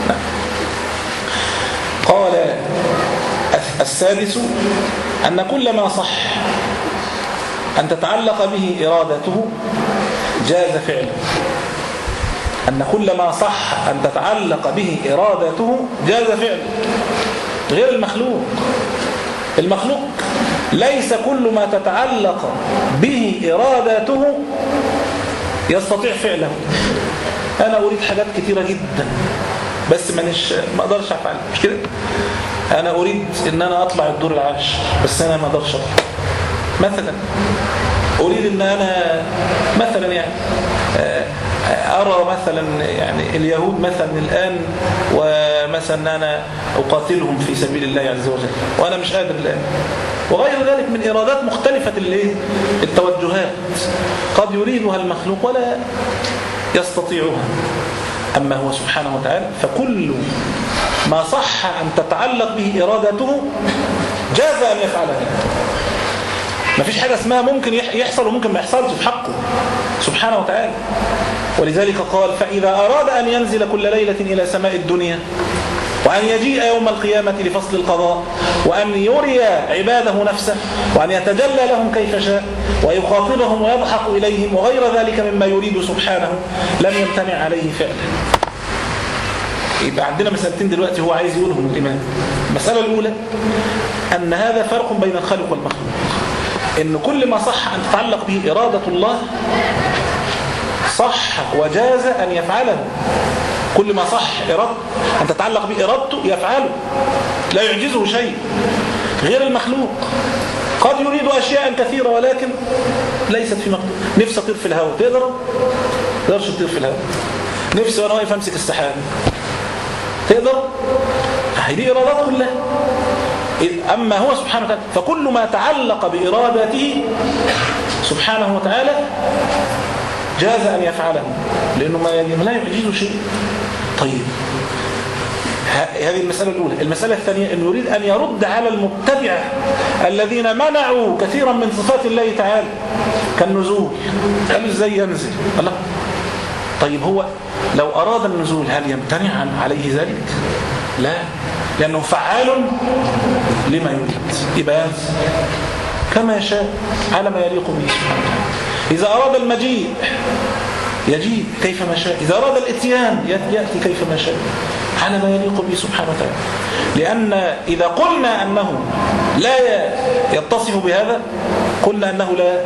قال السادس أن كل ما صح أن تتعلق به إرادته جاز فعله. أن كل ما صح أن تتعلق به إرادته جاز فعله، غير المخلوق. المخلوق ليس كل ما تتعلق به إرادته يستطيع فعله. أنا أريد حاجات كثيرة جدا بس مانيش ما أقدرش أفعلها، مش كده؟ أنا أريد إن أنا أطلع الدور العاشر بس أنا ما أقدرش أطلع. مثلا أريد إن أنا مثلا يعني أرى مثلا يعني اليهود مثلا الآن، ومثلا أنا أقاتلهم في سبيل الله عز وجل وأنا مش قادر الآن، وغير ذلك من إرادات مختلفة التوجهات قد يريدها المخلوق ولا يستطيعها. أما هو سبحانه وتعالى فكل ما صح أن تتعلق به إرادته جاز أن يفعلها. ما فيش حاجة اسمها ممكن يحصل وممكن ما يحصلش في حقه سبحانه وتعالى. ولذلك قال فإذا أراد أن ينزل كل ليلة إلى سماء الدنيا وأن يجيء يوم القيامة لفصل القضاء وأن يري عباده نفسه وأن يتجلى لهم كيف شاء ويخاطبهم ويضحك إليهم وغير ذلك مما يريد سبحانه لم يمتنع عليه فعلا. يبقى عندنا مسألتين دلوقتي هو عايز يقولهم الإمام. المسألة الأولى أن هذا فرق بين الخالق والمخلوق، إن كل ما صح أن تتعلق به إرادة الله صح وجاز أن يفعله. كل ما صح إرادة أن تتعلق بإرادته يفعله، لا يعجزه شيء. غير المخلوق قد يريد أشياء كثيرة ولكن ليست في مقدور. نفسي أطير في الهواء، تقدر؟ تقدرش تطير في الهواء. نفسي وأنا واقف أمسك السحاب، تقدر؟ هذه إرادات كلها. أما هو سبحانه وتعالى فكل ما تعلق بإرادته سبحانه وتعالى جاز أن يفعله لأنه ما لا يعجزه شيء. طيب هذه المسألة الأولى. المسألة الثانية أنه يريد أن يرد على المبتدعة الذين منعوا كثيرا من صفات الله تعالى كالنزول. قالوا ازاي ينزل؟ الله. طيب هو لو أراد النزول هل يمتنع عليه ذلك؟ لا، لأنه فعال لما يريد. يبقى كما يشاء على ما يليق به سبحانه وتعالى. إذا أراد المجيء يجيء كيفما شاء، إذا أراد الإتيان يأتي كيفما شاء على ما يليق به سبحانه وتعالى. لأن إذا قلنا أنه لا يتصف بهذا قلنا أنه لا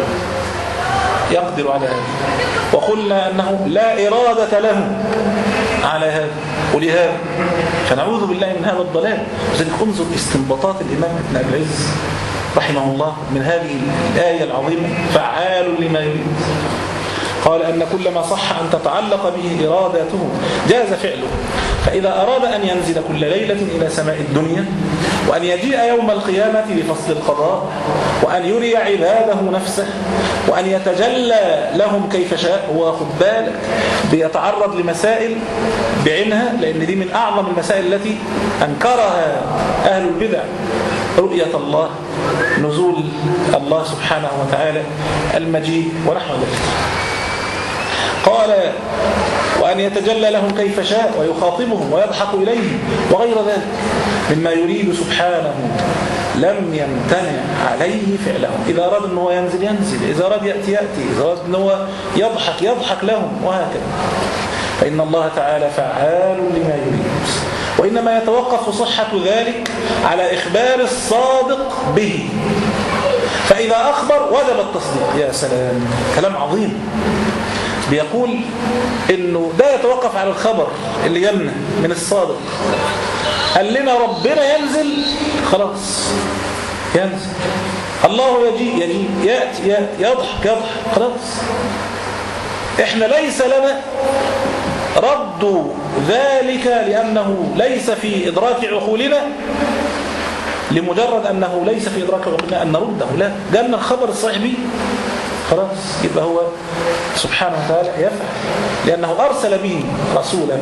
يقدر على هذا، وقلنا أنه لا إرادة له على هذا. ولهذا فنعوذ بالله من هذا الضلال. لذلك انظر استنباطات الإمام ابن أبي العز رحمه الله من هذه الآية العظيمة فعال لما يريد. قال أن كل ما صح أن تتعلق به إرادته جاز فعله. فإذا أراد أن ينزل كل ليلة إلى سماء الدنيا وأن يجيء يوم القيامة لفصل القضاء وأن يري عباده نفسه وأن يتجلى لهم كيف شاء، هو خد بالك بيتعرض لمسائل بعينها لأن دي من أعظم المسائل التي أنكرها أهل البدع، رؤية الله، نزول الله سبحانه وتعالى، المجيء ونحو ذلك. قال وأن يتجلى لهم كيف شاء ويخاطبهم ويضحك إليهم وغير ذلك مما يريد سبحانه لم يمتنع عليه فعله. إذا أراد أنه ينزل ينزل، إذا أراد يأتي يأتي، إذا أراد أنه يضحك يضحك لهم، وهكذا. فإن الله تعالى فعال لما يريد. وإنما يتوقف صحة ذلك على إخبار الصادق به، فإذا أخبر وجب التصديق. يا سلام، كلام عظيم. بيقول إنه ده يتوقف على الخبر اللي يمنى من الصادق. قال لنا ربنا ينزل، خلاص ينزل. الله يجيء يجيء يأتي يأتي يضحك يضحك، خلاص. إحنا ليس لنا رد ذلك لأنه ليس في إدراك عقولنا، لمجرد أنه ليس في إدراك عقولنا أن نرده، لا، جالنا الخبر الصحيح به، خلاص. يبقى هو سبحانه وتعالى يفعل لأنه أرسل به رسولا.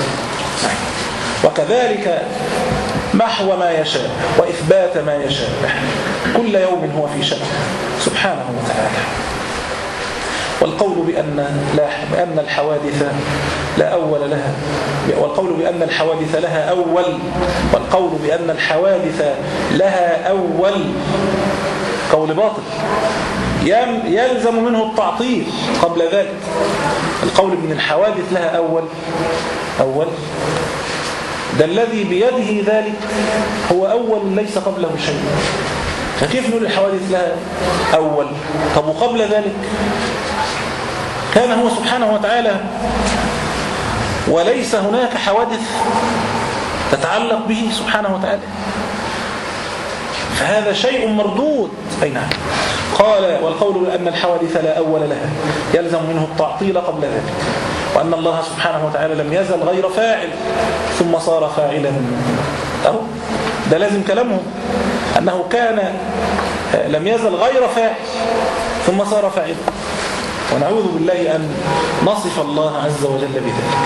وكذلك محو ما يشاء وإثبات ما يشاء، كل يوم هو في شأن سبحانه وتعالى. والقول بأن, لا بأن الحوادث لا أول لها، والقول بأن الحوادث لها أول، والقول بأن الحوادث لها أول قول باطل يلزم منه التعطيل قبل ذلك. القول بأن الحوادث لها أول أول ده الذي بيده ذلك هو أول ليس قبله شيء، فكيف نقول الحوادث لها أول؟ طب وقبل ذلك كان هو سبحانه وتعالى وليس هناك حوادث تتعلق به سبحانه وتعالى، فهذا شيء مردود. أي نعم. قال والقول بأن الحوادث لا أول لها يلزم منه التعطيل قبل ذلك، وأن الله سبحانه وتعالى لم يزل غير فاعل ثم صار فاعلا. أهو ده لازم كلامه، أنه كان لم يزل غير فاعل ثم صار فاعلا، ونعوذ بالله أن نصف الله عز وجل بذلك.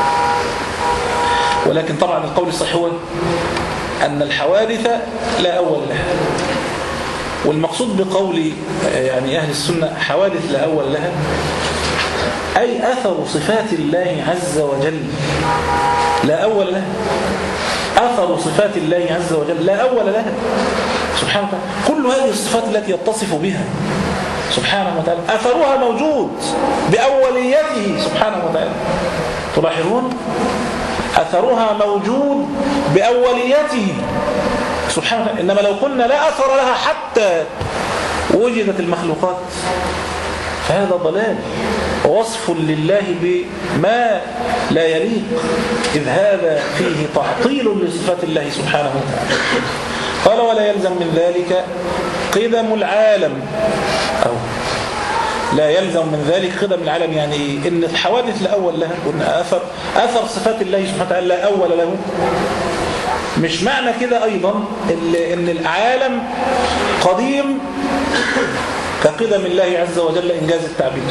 ولكن طبعا القول الصحيح هو أن الحوادث لا أول لها، والمقصود بقول يعني أهل السنة حوادث لا أول لها أي أثر صفات الله عز وجل لا أول لها، أثر صفات الله عز وجل لا أول لها سبحانه وتعالى. كل هذه الصفات التي يتصف بها سبحانه وتعالى أثرها موجود بأوليته سبحانه وتعالى. تلاحظون أثرها موجود بأوليته سبحانه وتعالى. إنما لو قلنا لا أثر لها حتى وجدت المخلوقات فهذا ضلال ووصف لله بما لا يليق، إذ هذا فيه تعطيل لصفات الله سبحانه وتعالى. قال ولا يلزم من ذلك قدم العالم، أو لا يلزم من ذلك قدم العالم، يعني إيه؟ إن الحوادث لا أول لها، وإن أثر, أثر صفات الله سبحانه وتعالى لا أول له. مش معنى كده أيضا إن العالم قديم كقدم الله عز وجل إنجاز التعبير،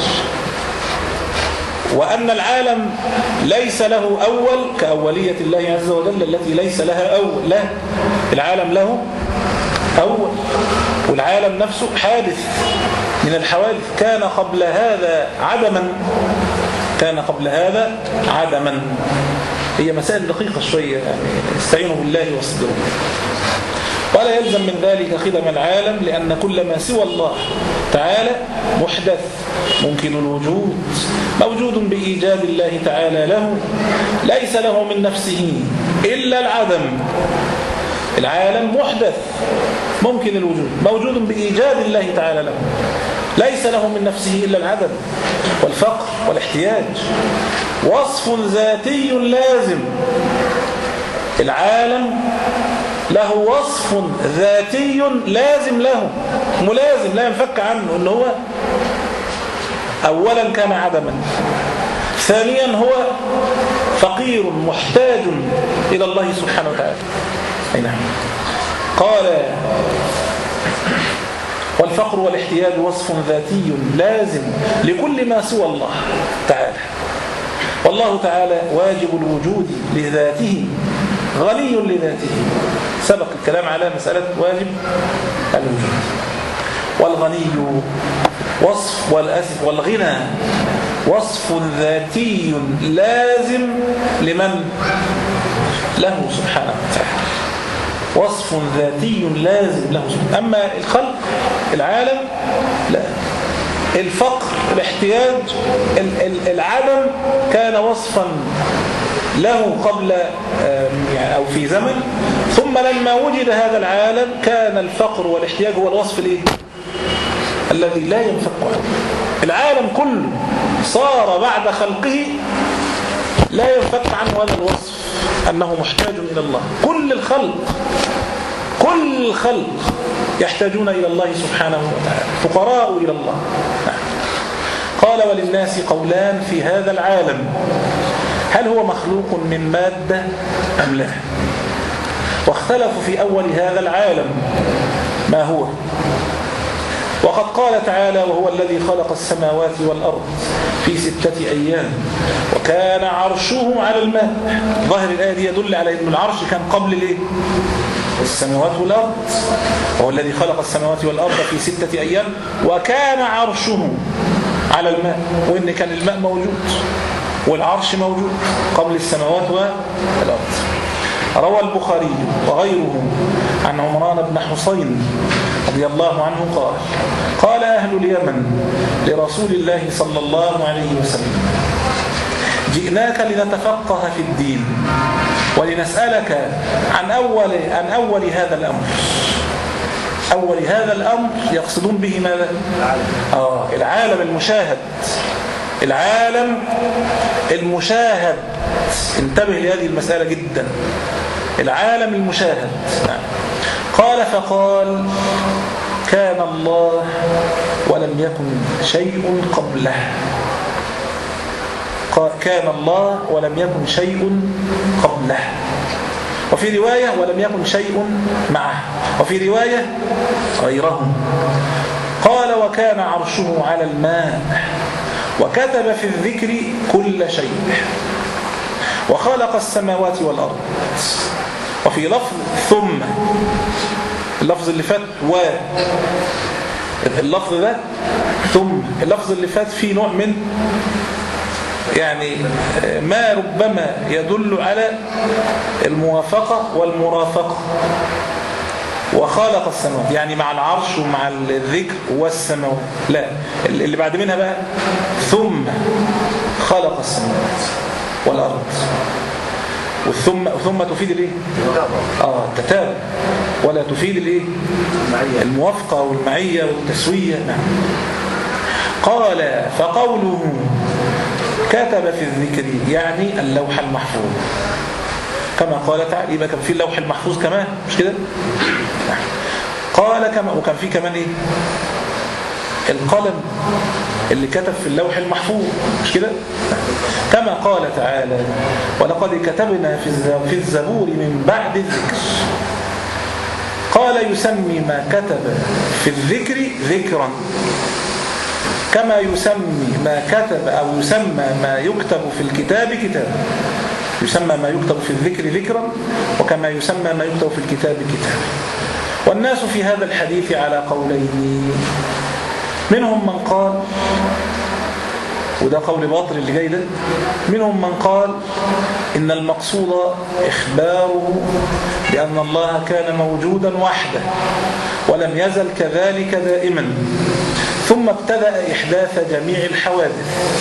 وأن العالم ليس له أول كأولية الله عز وجل التي ليس لها أول. لا، العالم له أول، والعالم نفسه حادث من الحوادث، كان قبل هذا عدما، كان قبل هذا عدما. هي مسائل دقيقة شوية، يعني استعينوا بالله واصبروا. ولا يلزم من ذلك خدم العالم، لأن كل ما سوى الله تعالى محدث ممكن الوجود، موجود بإيجاد الله تعالى له، ليس له من نفسه إلا العدم. العالم محدث ممكن الوجود، موجود بإيجاد الله تعالى له، ليس له من نفسه إلا العدم والفقر والاحتياج. وصف ذاتي لازم، العالم له وصف ذاتي لازم له، ملازم لا ينفك عنه، إنه هو أولا كان عدما، ثانيا هو فقير محتاج إلى الله سبحانه وتعالى. أي نعم. قال والفقر والاحتياج وصف ذاتي لازم لكل ما سوى الله تعالى، والله تعالى واجب الوجود لذاته غني لذاته. سبق الكلام على مسألة واجب الوجود. والغني وصف والأسف والغنى وصف ذاتي لازم لمن له سبحانه وتعالى، وصف ذاتي لازم له سبحانه. أما الخلق العالم لا، الفقر الاحتياج العدم كان وصفا له قبل يعني أو في زمن، ثم لما وجد هذا العالم كان الفقر والاحتياج هو الوصف الإيه؟ الذي لا ينفك عنه. العالم كله صار بعد خلقه لا ينفك عنه هذا الوصف أنه محتاج إلى الله. كل الخلق كل الخلق يحتاجون إلى الله سبحانه وتعالى، فقراء إلى الله. قال وللناس قولان في هذا العالم، هل هو مخلوق من مادة أم لا؟ واختلفوا في أول هذا العالم ما هو. وقد قال تعالى وهو الذي خلق السماوات والأرض في ستة أيام وكان عرشه على الماء. ظاهر الآية دي يدل على أن العرش كان قبل الإيه؟ السماوات والأرض. وهو الذي خلق السماوات والأرض في ستة أيام وكان عرشه على الماء، وإن كان الماء موجود والعرش موجود قبل السماوات والأرض. روى البخاري وغيره عن عمران بن حسين رضي الله عنه قال قال أهل اليمن لرسول الله صلى الله عليه وسلم جئناك لنتفقه في الدين ولنسألك عن أول, عن أول هذا الأمر. أول هذا الأمر يقصدون به ماذا؟ آه العالم المشاهد، العالم المشاهد. انتبه لهذه المسألة جدا، العالم المشاهد. قال فقال كان الله ولم يكن شيء قبله. كان الله ولم يكن شيء قبله، وفي رواية ولم يكن شيء معه، وفي رواية غيره. قال وكان عرشه على الماء وكتب في الذكر كل شيء وخلق السماوات والأرض. وفي لفظ ثم، اللفظ اللي فات و اللفظ ده ثم، اللفظ اللي فات فيه نوع من يعني ما ربما يدل على الموافقة والمرافقة. وخلق السماوات يعني مع العرش ومع الذكر والسماوات، لا اللي بعد منها بقى ثم خلق السماوات والأرض. والثم ثم تفيد الايه؟ اه التتابع، ولا تفيد الايه؟ الموافقة والمعية والتسوية. نعم. قال فقوله كتب في الذكر يعني اللوح المحفوظ كما قال تعالى، يبقى كان في اللوح المحفوظ كمان، مش كده؟ قال كما، وكان في كمان ايه؟ القلم اللي كتب في اللوح المحفوظ، مش كده؟ كما قال تعالى ولقد كتبنا في الزبور من بعد الذكر. قال يسمي ما كتب في الذكر ذكرا كما يسمي ما كتب أو يسمى ما يكتب في الكتاب كتابا. يسمى ما يكتب في الذكر ذكرا وكما يسمى ما يكتب في الكتاب كتابا. والناس في هذا الحديث على قولين، منهم من قال، وده قول باطل اللي جاي ده، منهم من قال إن المقصود إخباره بأن الله كان موجودا وحده ولم يزل كذلك دائما، ثم ابتدأ إحداث جميع الحوادث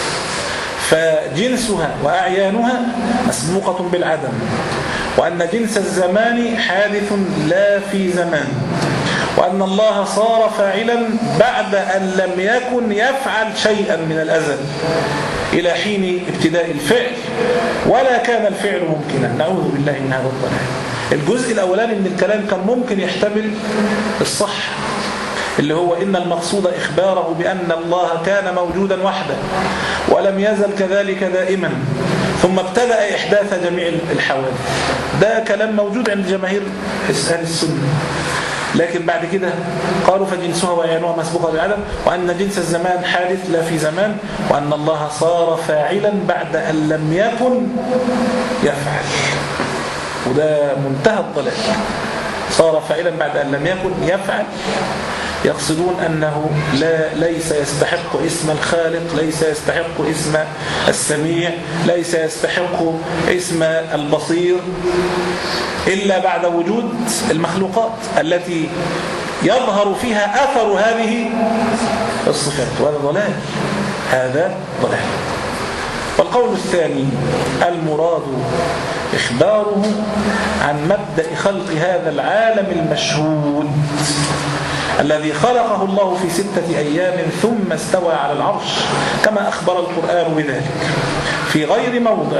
فجنسها وأعيانها مسبوقة بالعدم، وأن جنس الزمان حادث لا في زمان، وأن الله صار فاعلا بعد أن لم يكن يفعل شيئا من الأزل إلى حين ابتداء الفعل، ولا كان الفعل ممكنا. نعوذ بالله من هذا الضلال. الجزء الأولاني من الكلام كان ممكن يحتمل الصح، اللي هو إن المقصود إخباره بأن الله كان موجودا وحده ولم يزل كذلك دائما، ثم ابتدأ إحداث جميع الحوادث. ده كلام موجود عند جماهير أهل السنة. لكن بعد كده قالوا فجنسها وعينها مسبوقة بالعدم، وأن جنس الزمان حادث لا في زمان، وأن الله صار فاعلا بعد أن لم يكن يفعل. وده منتهى الضلال. صار فاعلا بعد أن لم يكن يفعل، يقصدون أنه لا ليس يستحق اسم الخالق، ليس يستحق اسم السميع، ليس يستحق اسم البصير إلا بعد وجود المخلوقات التي يظهر فيها أثر هذه الصفات. وهذا ضلال، هذا ضلال. والقول الثاني المراد إخباره عن مبدأ خلق هذا العالم المشهود الذي خلقه الله في ستة أيام ثم استوى على العرش كما أخبر القرآن بذلك في غير موضع.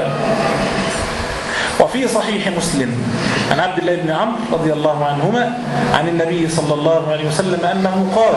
وفي صحيح مسلم عن عبد الله بن عمرو رضي الله عنهما عن النبي صلى الله عليه وسلم أنه قال: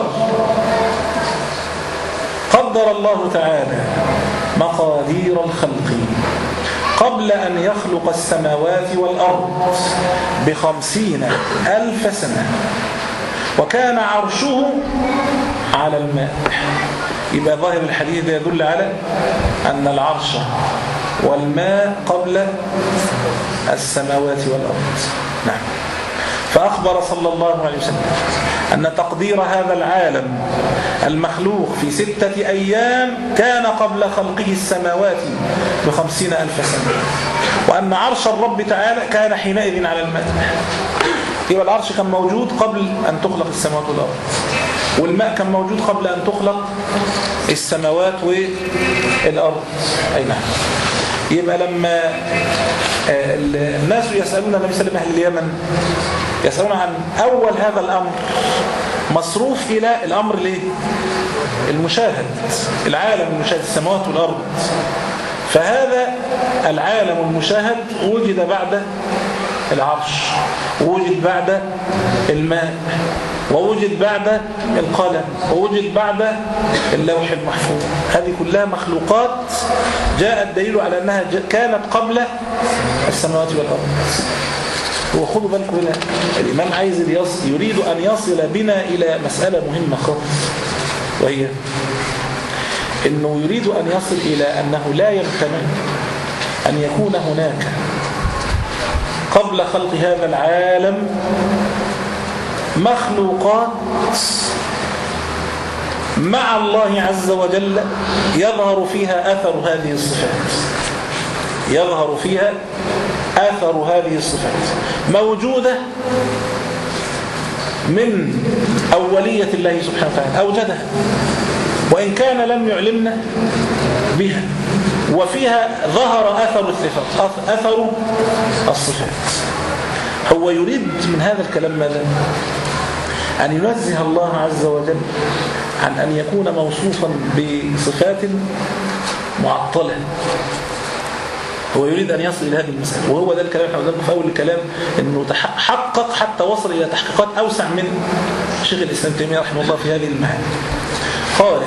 قدر الله تعالى مقادير الخلق قبل أن يخلق السماوات والأرض بخمسين ألف سنة، وكان عرشه على الماء. يبقى ظاهر الحديث يدل على أن العرش والماء قبل السماوات والأرض. نعم. فأخبر صلى الله عليه وسلم أن تقدير هذا العالم المخلوق في ستة أيام كان قبل خلقه السماوات بخمسين ألف سنة، وأن عرش الرب تعالى كان حينئذ على الماء. يبقى العرش كان موجود قبل أن تخلق السماوات والأرض، والماء كان موجود قبل أن تخلق السماوات والأرض. أي نعم. يبقى لما الناس يسألون النبي صلى الله عليه وسلم أهل اليمن يسألون عن أول هذا الأمر مصروف إلى الأمر ليه؟ المشاهد، العالم المشاهد، السماوات والأرض. فهذا العالم المشاهد وجد بعد العرش، ووجد بعد الماء، ووجد بعد القلم، ووجد بعد اللوح المحفوظ. هذه كلها مخلوقات جاء الدليل على أنها كانت قبل السماوات والأرض. وخذوا بالكم هنا الإمام عايز يريد أن يصل بنا إلى مسألة مهمة خالص، وهي أنه يريد أن يصل إلى أنه لا يمتنع أن يكون هناك قبل خلق هذا العالم مخلوقات مع الله عز وجل يظهر فيها أثر هذه الصفات، يظهر فيها أثر هذه الصفات موجودة من أولية الله سبحانه وتعالى، أوجدها وإن كان لم يعلمنا بها، وفيها ظهر أثر الصفات، أثر الصفات. هو يريد من هذا الكلام ماذا؟ أن ينزه الله عز وجل عن أن يكون موصوفا بصفات معطلة. هو يريد أن يصل إلى هذه المسألة، وهو ده الكلام احنا قلنا في أول الكلام، أنه حقق حتى وصل إلى تحقيقات أوسع من شيخ الإسلام تيمية رحمه الله في هذه المعاني. قال: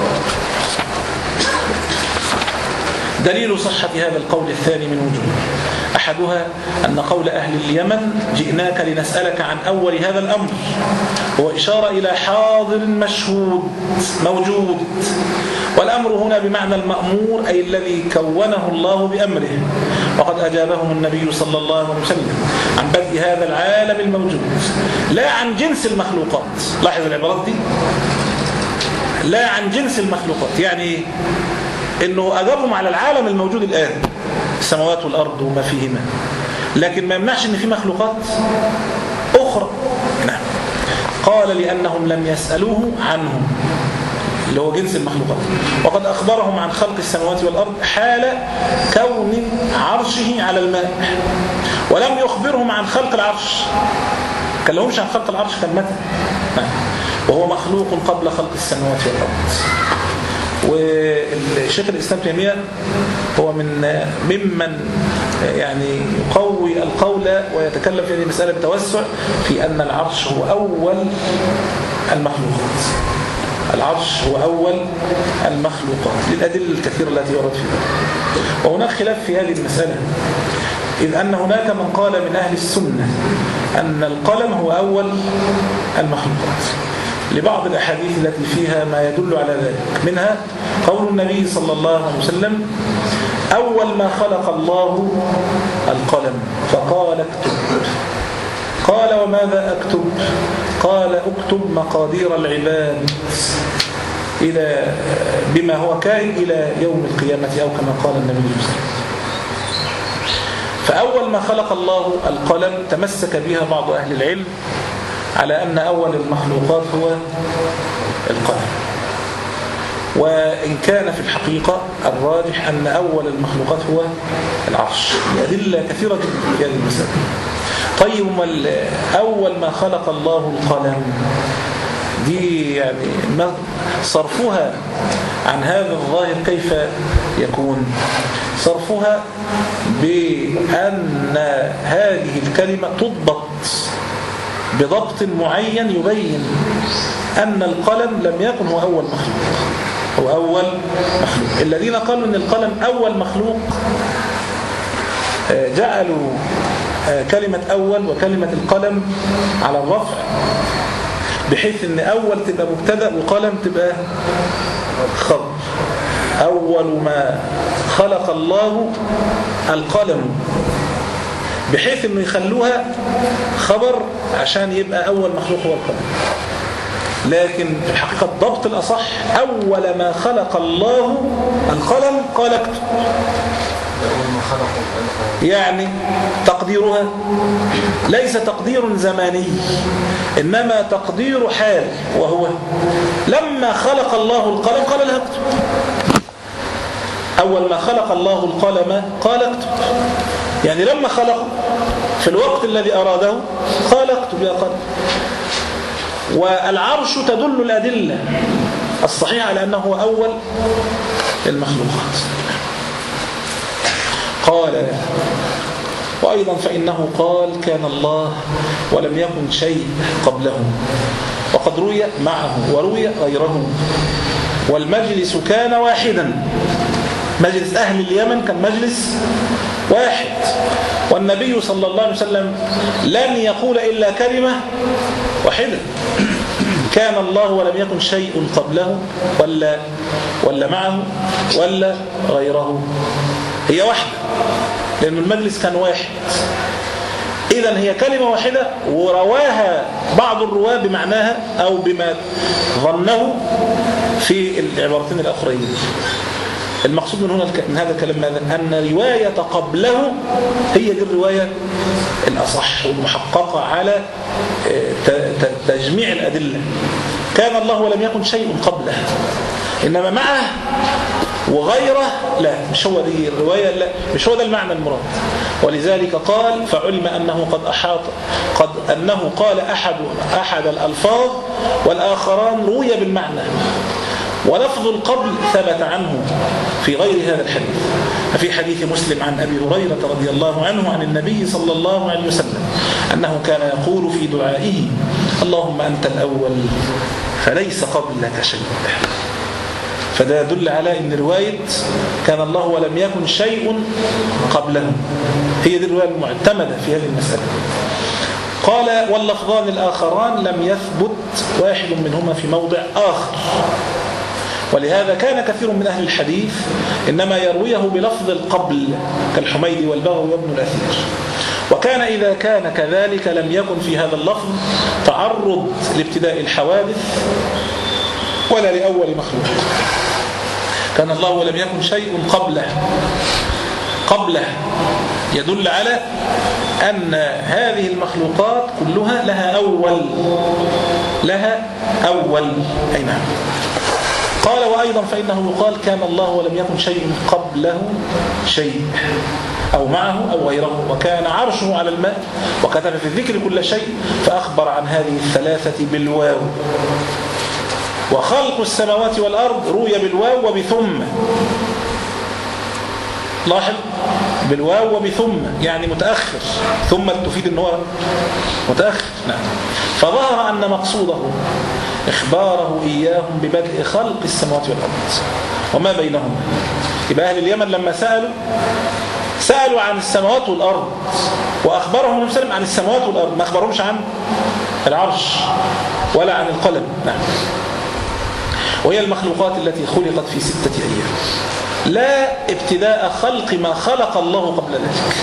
دليل صحة هذا القول الثاني من وجوه، أحدها أن قول أهل اليمن جئناك لنسألك عن أول هذا الأمر هو إشارة إلى حاضر مشهود موجود، والأمر هنا بمعنى المأمور أي الذي كونه الله بأمره، وقد أجابهم النبي صلى الله عليه وسلم عن بدء هذا العالم الموجود لا عن جنس المخلوقات. لاحظ العبارات دي، لا عن جنس المخلوقات، يعني إنه أجابهم على العالم الموجود الآن، السماوات والأرض وما فيهما، لكن ما يمنعش إن في مخلوقات أخرى. نعم. قال: لأنهم لم يسألوه عنهم، اللي هو جنس المخلوقات، وقد أخبرهم عن خلق السماوات والأرض حال كون عرشه على الماء، ولم يخبرهم عن خلق العرش. كلهمش عن خلق العرش كان متى؟ نعم. وهو مخلوق قبل خلق السماوات والأرض. والشيخ الإسلام تيمية هو من ممن يعني يقوي القول ويتكلم في هذه المسألة بتوسع في أن العرش هو أول المخلوقات. العرش هو أول المخلوقات للأدلة الكثيرة التي ورد فيها. وهناك خلاف في هذه المسألة، إذ أن هناك من قال من أهل السنة أن القلم هو أول المخلوقات لبعض الأحاديث التي فيها ما يدل على ذلك، منها قول النبي صلى الله عليه وسلم: أول ما خلق الله القلم فقال اكتب. قال: وماذا أكتب؟ قال: اكتب مقادير العباد إلى بما هو كائن إلى يوم القيامة، أو كما قال النبي صلى الله عليه وسلم. فأول ما خلق الله القلم تمسك بها بعض أهل العلم على أن أول المخلوقات هو القلم. وإن كان في الحقيقة الراجح أن أول المخلوقات هو العرش. أدلة كثيرة جدا في هذه المسألة. طيب أول ما خلق الله القلم، دي يعني صرفها عن هذا الظاهر كيف يكون؟ صرفها بأن هذه الكلمة تضبط بضبط معين يبين أن القلم لم يكن هو أول مخلوق، هو أول مخلوق. الذين قالوا أن القلم أول مخلوق جعلوا كلمة أول وكلمة القلم على الرفع، بحيث أن أول تبقى مبتدأ وقلم تبقى خبر. أول ما خلق الله القلم، بحيث أنه يخلوها خبر عشان يبقى أول مخلوق هو القلم. لكن في الحقيقة الضبط الأصح أول ما خلق الله القلم قال اكتب. يعني تقديرها ليس تقدير زماني، إنما تقدير حال، وهو لما خلق الله القلم قال لها اكتب. أول ما خلق الله القلم قال اكتب، يعني لما خلق في الوقت الذي أراده قال اكتب يا قلم. والعرش تدل الأدلة الصحيحة على أنه هو أول المخلوقات. قال وأيضا فإنه قال كان الله ولم يكن شيء قبله، وقد روي معه وروي غيره، والمجلس كان واحدا. مجلس أهل اليمن كان مجلس واحد، والنبي صلى الله عليه وسلم لن يقول إلا كلمة واحدة، كان الله ولم يكن شيء قبله ولا ولا معه ولا غيره، هي واحدة، لأن المجلس كان واحد. إذن هي كلمة واحدة، ورواها بعض الرواة بمعناها أو بما ظنه في العبارتين الأخرين. المقصود من هنا من هذا الكلام ماذا؟ أن رواية قبله هي دي الرواية الأصح والمحققة على تجميع الأدلة. كان الله ولم يكن شيء قبله، إنما معه وغيره لا، مش هو دي الرواية، لا مش هو ده المعنى المراد. ولذلك قال فعلم أنه قد أحاط قد أنه قال أحد أحد الألفاظ والآخران روي بالمعنى، ولفظ القبل ثبت عنه في غير هذا الحديث. ففي حديث مسلم عن أبي هريرة رضي الله عنه عن النبي صلى الله عليه وسلم أنه كان يقول في دعائه اللهم أنت الأول فليس قبلك شيء. فده يدل على أن رواية كان الله ولم يكن شيء قبله هي دي الرواية المعتمدة في هذه المسألة. قال واللفظان الآخران لم يثبت واحد منهما في موضع آخر، ولهذا كان كثير من أهل الحديث إنما يرويه بلفظ القبل كالحميدي والبغوي وابن الأثير. وكان إذا كان كذلك لم يكن في هذا اللفظ تعرض لابتداء الحوادث ولا لأول مخلوق. كان الله ولم يكن شيء قبله قبله يدل على أن هذه المخلوقات كلها لها أول لها أول أي نعم. قال وأيضا فإنه يقال كان الله ولم يكن شيء قبله شيء أو معه أو غيره، وكان عرشه على الماء، وكتب في الذكر كل شيء، فأخبر عن هذه الثلاثة بالواو. وخلق السماوات والأرض روي بالواو وبثم، لاحظ بالواو وبثم يعني متأخر، ثم تفيد أنه متأخر نعم. فظهر أن مقصوده إخباره إياهم ببدء خلق السماوات والأرض وما بينهما. يبقى أهل اليمن لما سألوا سألوا عن السماوات والأرض، وأخبرهم النبي صلى الله عليه وسلم عن السماوات والأرض، ما أخبرهمش عن العرش ولا عن القلم نعم. وهي المخلوقات التي خلقت في ستة أيام، لا ابتداء خلق ما خلق الله قبل ذلك.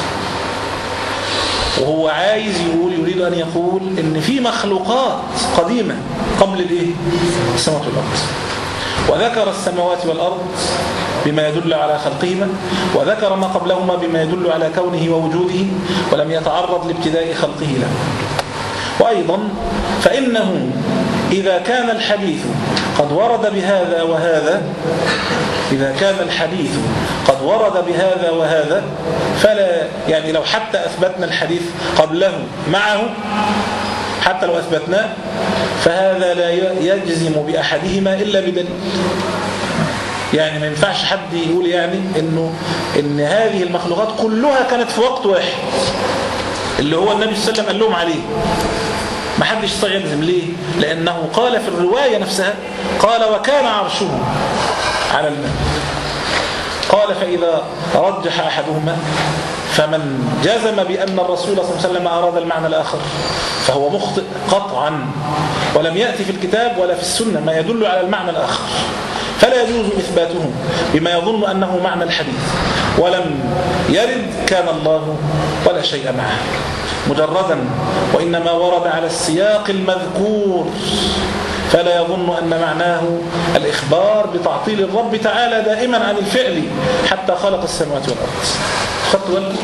وهو عايز يقول يريد أن يقول إن في مخلوقات قديمة قبل الإيه؟ السماوات والأرض. وذكر السماوات والأرض بما يدل على خلقهما، وذكر ما قبلهما بما يدل على كونه ووجوده، ولم يتعرض لابتداء خلقه له. وأيضا فإنه إذا كان الحديث قد ورد بهذا وهذا، إذا كان الحديث قد ورد بهذا وهذا، فلا يعني لو حتى أثبتنا الحديث قبله معه، حتى لو أثبتناه، فهذا لا يجزم بأحدهما إلا بدليل. يعني ما ينفعش حد يقول يعني إنه إن هذه المخلوقات كلها كانت في وقت واحد اللي هو النبي صلى الله عليه وسلم قال لهم عليه، ما حدش يستطيع يجزم. ليه؟ لأنه قال في الرواية نفسها، قال وكان عرشه على الماء. قال فإذا رجح أحدهما، فمن جزم بأن الرسول صلى الله عليه وسلم أراد المعنى الآخر فهو مخطئ قطعا، ولم يأتي في الكتاب ولا في السنة ما يدل على المعنى الآخر، فلا يجوز إثباته بما يظن أنه معنى الحديث، ولم يرد كان الله ولا شيء معه مجردا، وإنما ورد على السياق المذكور، فلا يظن أن معناه الإخبار بتعطيل الرب تعالى دائما عن الفعل حتى خلق السماوات والأرض. خدتوا بالكم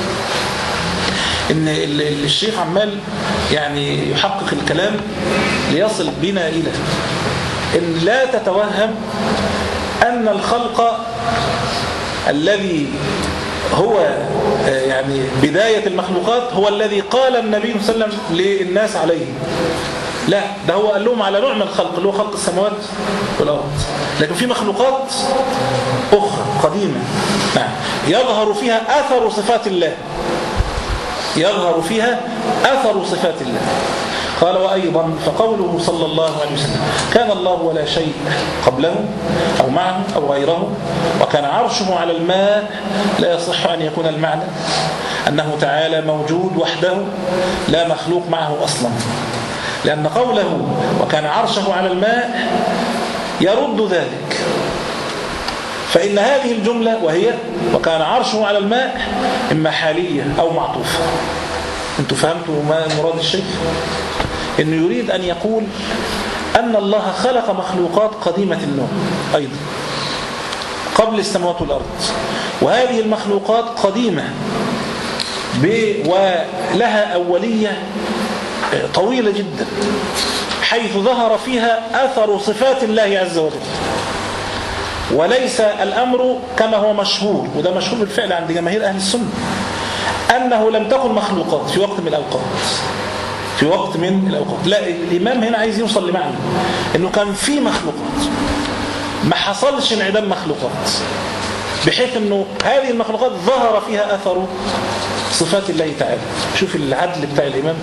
إن الشيخ عمال يعني يحقق الكلام ليصل بنا إلى إن لا تتوهم أن الخلق الذي هو يعني بداية المخلوقات هو الذي قال النبي صلى الله عليه وسلم للناس عليه. لا، ده هو قال لهم على نوع من الخلق اللي هو خلق السماوات والأرض، لكن في مخلوقات أخرى قديمة نعم يظهر فيها أثر صفات الله، يظهر فيها أثر صفات الله. قال وأيضا فقوله صلى الله عليه وسلم كان الله ولا شيء قبله أو معه أو غيره وكان عرشه على الماء، لا يصح أن يكون المعنى أنه تعالى موجود وحده لا مخلوق معه أصلا، لأن قوله وكان عرشه على الماء يرد ذلك، فإن هذه الجملة وهي وكان عرشه على الماء إما حالية أو معطوفة. أنتوا فهمتوا ما مراد الشيخ؟ إنه يريد أن يقول أن الله خلق مخلوقات قديمة النوع أيضا قبل السماوات والأرض، وهذه المخلوقات قديمة ولها أولية طويلة جدا، حيث ظهر فيها أثر صفات الله عز وجل، وليس الأمر كما هو مشهور، وده مشهور بالفعل عند جماهير أهل السنة، أنه لم تكن مخلوقات في وقت من الأوقات في وقت من الأوقات. لا، الإمام هنا عايز يوصل لمعنى أنه كان في مخلوقات، ما حصلش انعدام مخلوقات، بحيث أنه هذه المخلوقات ظهر فيها أثر صفات الله تعالى. شوف العدل بتاع الإمام،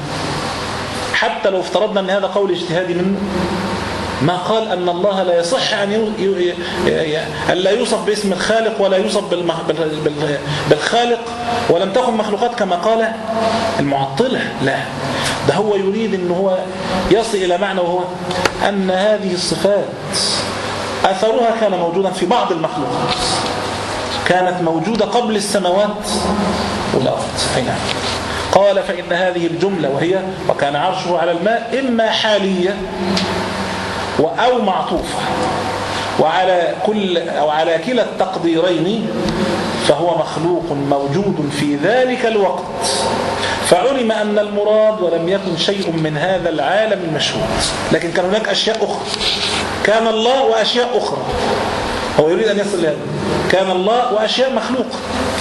حتى لو افترضنا أن هذا قول اجتهادي منه، ما قال أن الله لا يصح أن لا يوصف باسم الخالق ولا يوصف بالخالق ولم تكن مخلوقات كما قال المعطلة. لا، ده هو يريد أنه هو يصل إلى معنى، وهو أن هذه الصفات أثرها كان موجودا في بعض المخلوقات، كانت موجودة قبل السماوات والأرض. أي نعم. قال فإن هذه الجملة وهي وكان عرشه على الماء إما حالية أو معطوفة، وعلى كل أو على كلا التقديرين فهو مخلوق موجود في ذلك الوقت، فعلم أن المراد ولم يكن شيء من هذا العالم المشهود، لكن كان هناك أشياء أخرى، كان الله وأشياء أخرى. هو يريد أن يصل لهذا، كان الله وأشياء مخلوقة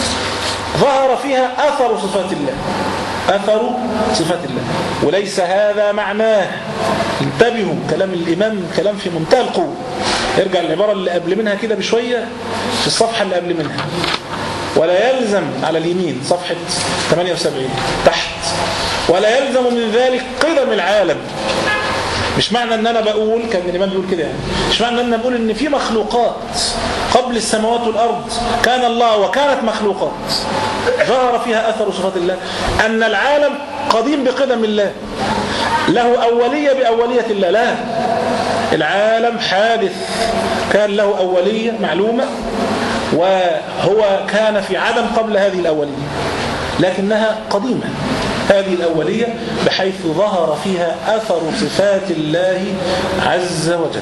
ظهر فيها أثر صفات الله، أثر صفات الله، وليس هذا معناه. انتبهوا، كلام الإمام كلام في منتهى القوة. ارجع العبارة اللي قبل منها كده بشوية في الصفحة اللي قبل منها، ولا يلزم على اليمين صفحة ثمانية وسبعين تحت، ولا يلزم من ذلك قدم العالم. مش معنى ان انا بقول كان الامام بيقول كده، يعني مش معنى ان انا بقول ان في مخلوقات قبل السماوات والارض كان الله وكانت مخلوقات ظهر فيها اثر صفات الله، ان العالم قديم بقدم الله، له اوليه باوليه الله. لا، العالم حادث كان له اوليه معلومه، وهو كان في عدم قبل هذه الاوليه، لكنها قديمه هذه الأولية بحيث ظهر فيها أثر صفات الله عز وجل.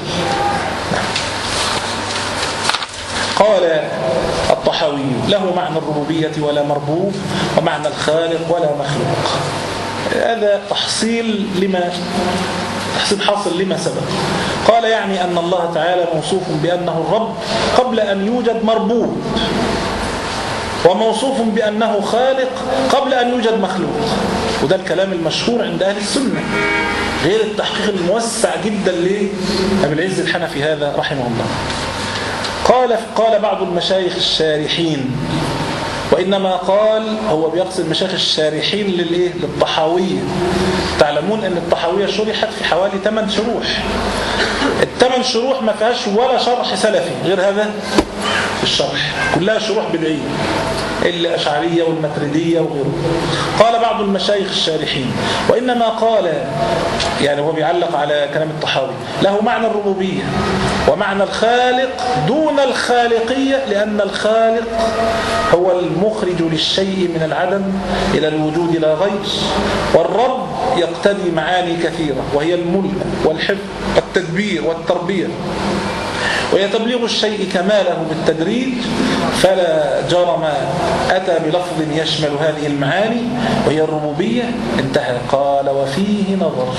قال الطحاوي له معنى الربوبية ولا مربوب، ومعنى الخالق ولا مخلوق. هذا تحصيل لما تحصيل حاصل لما سبق. قال يعني أن الله تعالى موصوف بأنه الرب قبل أن يوجد مربوب، وموصوف بأنه خالق قبل أن يوجد مخلوق. وده الكلام المشهور عند أهل السنة، غير التحقيق الموسع جدا لأبي العز الحنفي هذا رحمه الله. قال قال بعض المشايخ الشارحين، وإنما قال هو بيقصد مشايخ الشارحين للإيه؟ للطحاوية. تعلمون أن الطحاوية شرحت في حوالي ثمان شروح. الثمان شروح ما فيهاش ولا شرح سلفي غير هذا الشرح، كلها شروح بدعية، الأشعرية والماتريدية وغيره. قال بعض المشايخ الشارحين وإنما قال، يعني هو بيعلق على كلام الطحاوي، له معنى الربوبية ومعنى الخالق دون الخالقية، لأن الخالق هو المخرج للشيء من العدم إلى الوجود لا غير، والرب يقتضي معاني كثيرة وهي الملك والحفظ والتدبير والتربية، وهي تبليغ الشيء كماله بالتدريج، فلا جرم أتى بلفظ يشمل هذه المعاني وهي الربوبية. انتهى. قال وفيه نظر،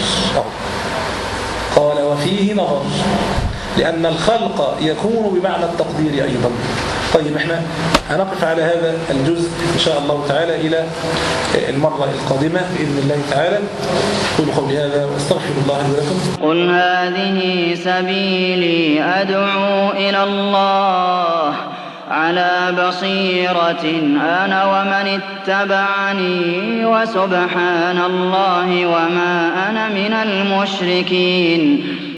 قال وفيه نظر، لأن الخلق يكون بمعنى التقدير أيضا. طيب احنا هنقف على هذا الجزء إن شاء الله تعالى إلى المرة القادمة بإذن الله تعالى. قولوا قولي هذا واستغفر الله لي ولكم. قل هذه سبيلي أدعو إلى الله على بصيرة أنا ومن اتبعني وسبحان الله وما أنا من المشركين.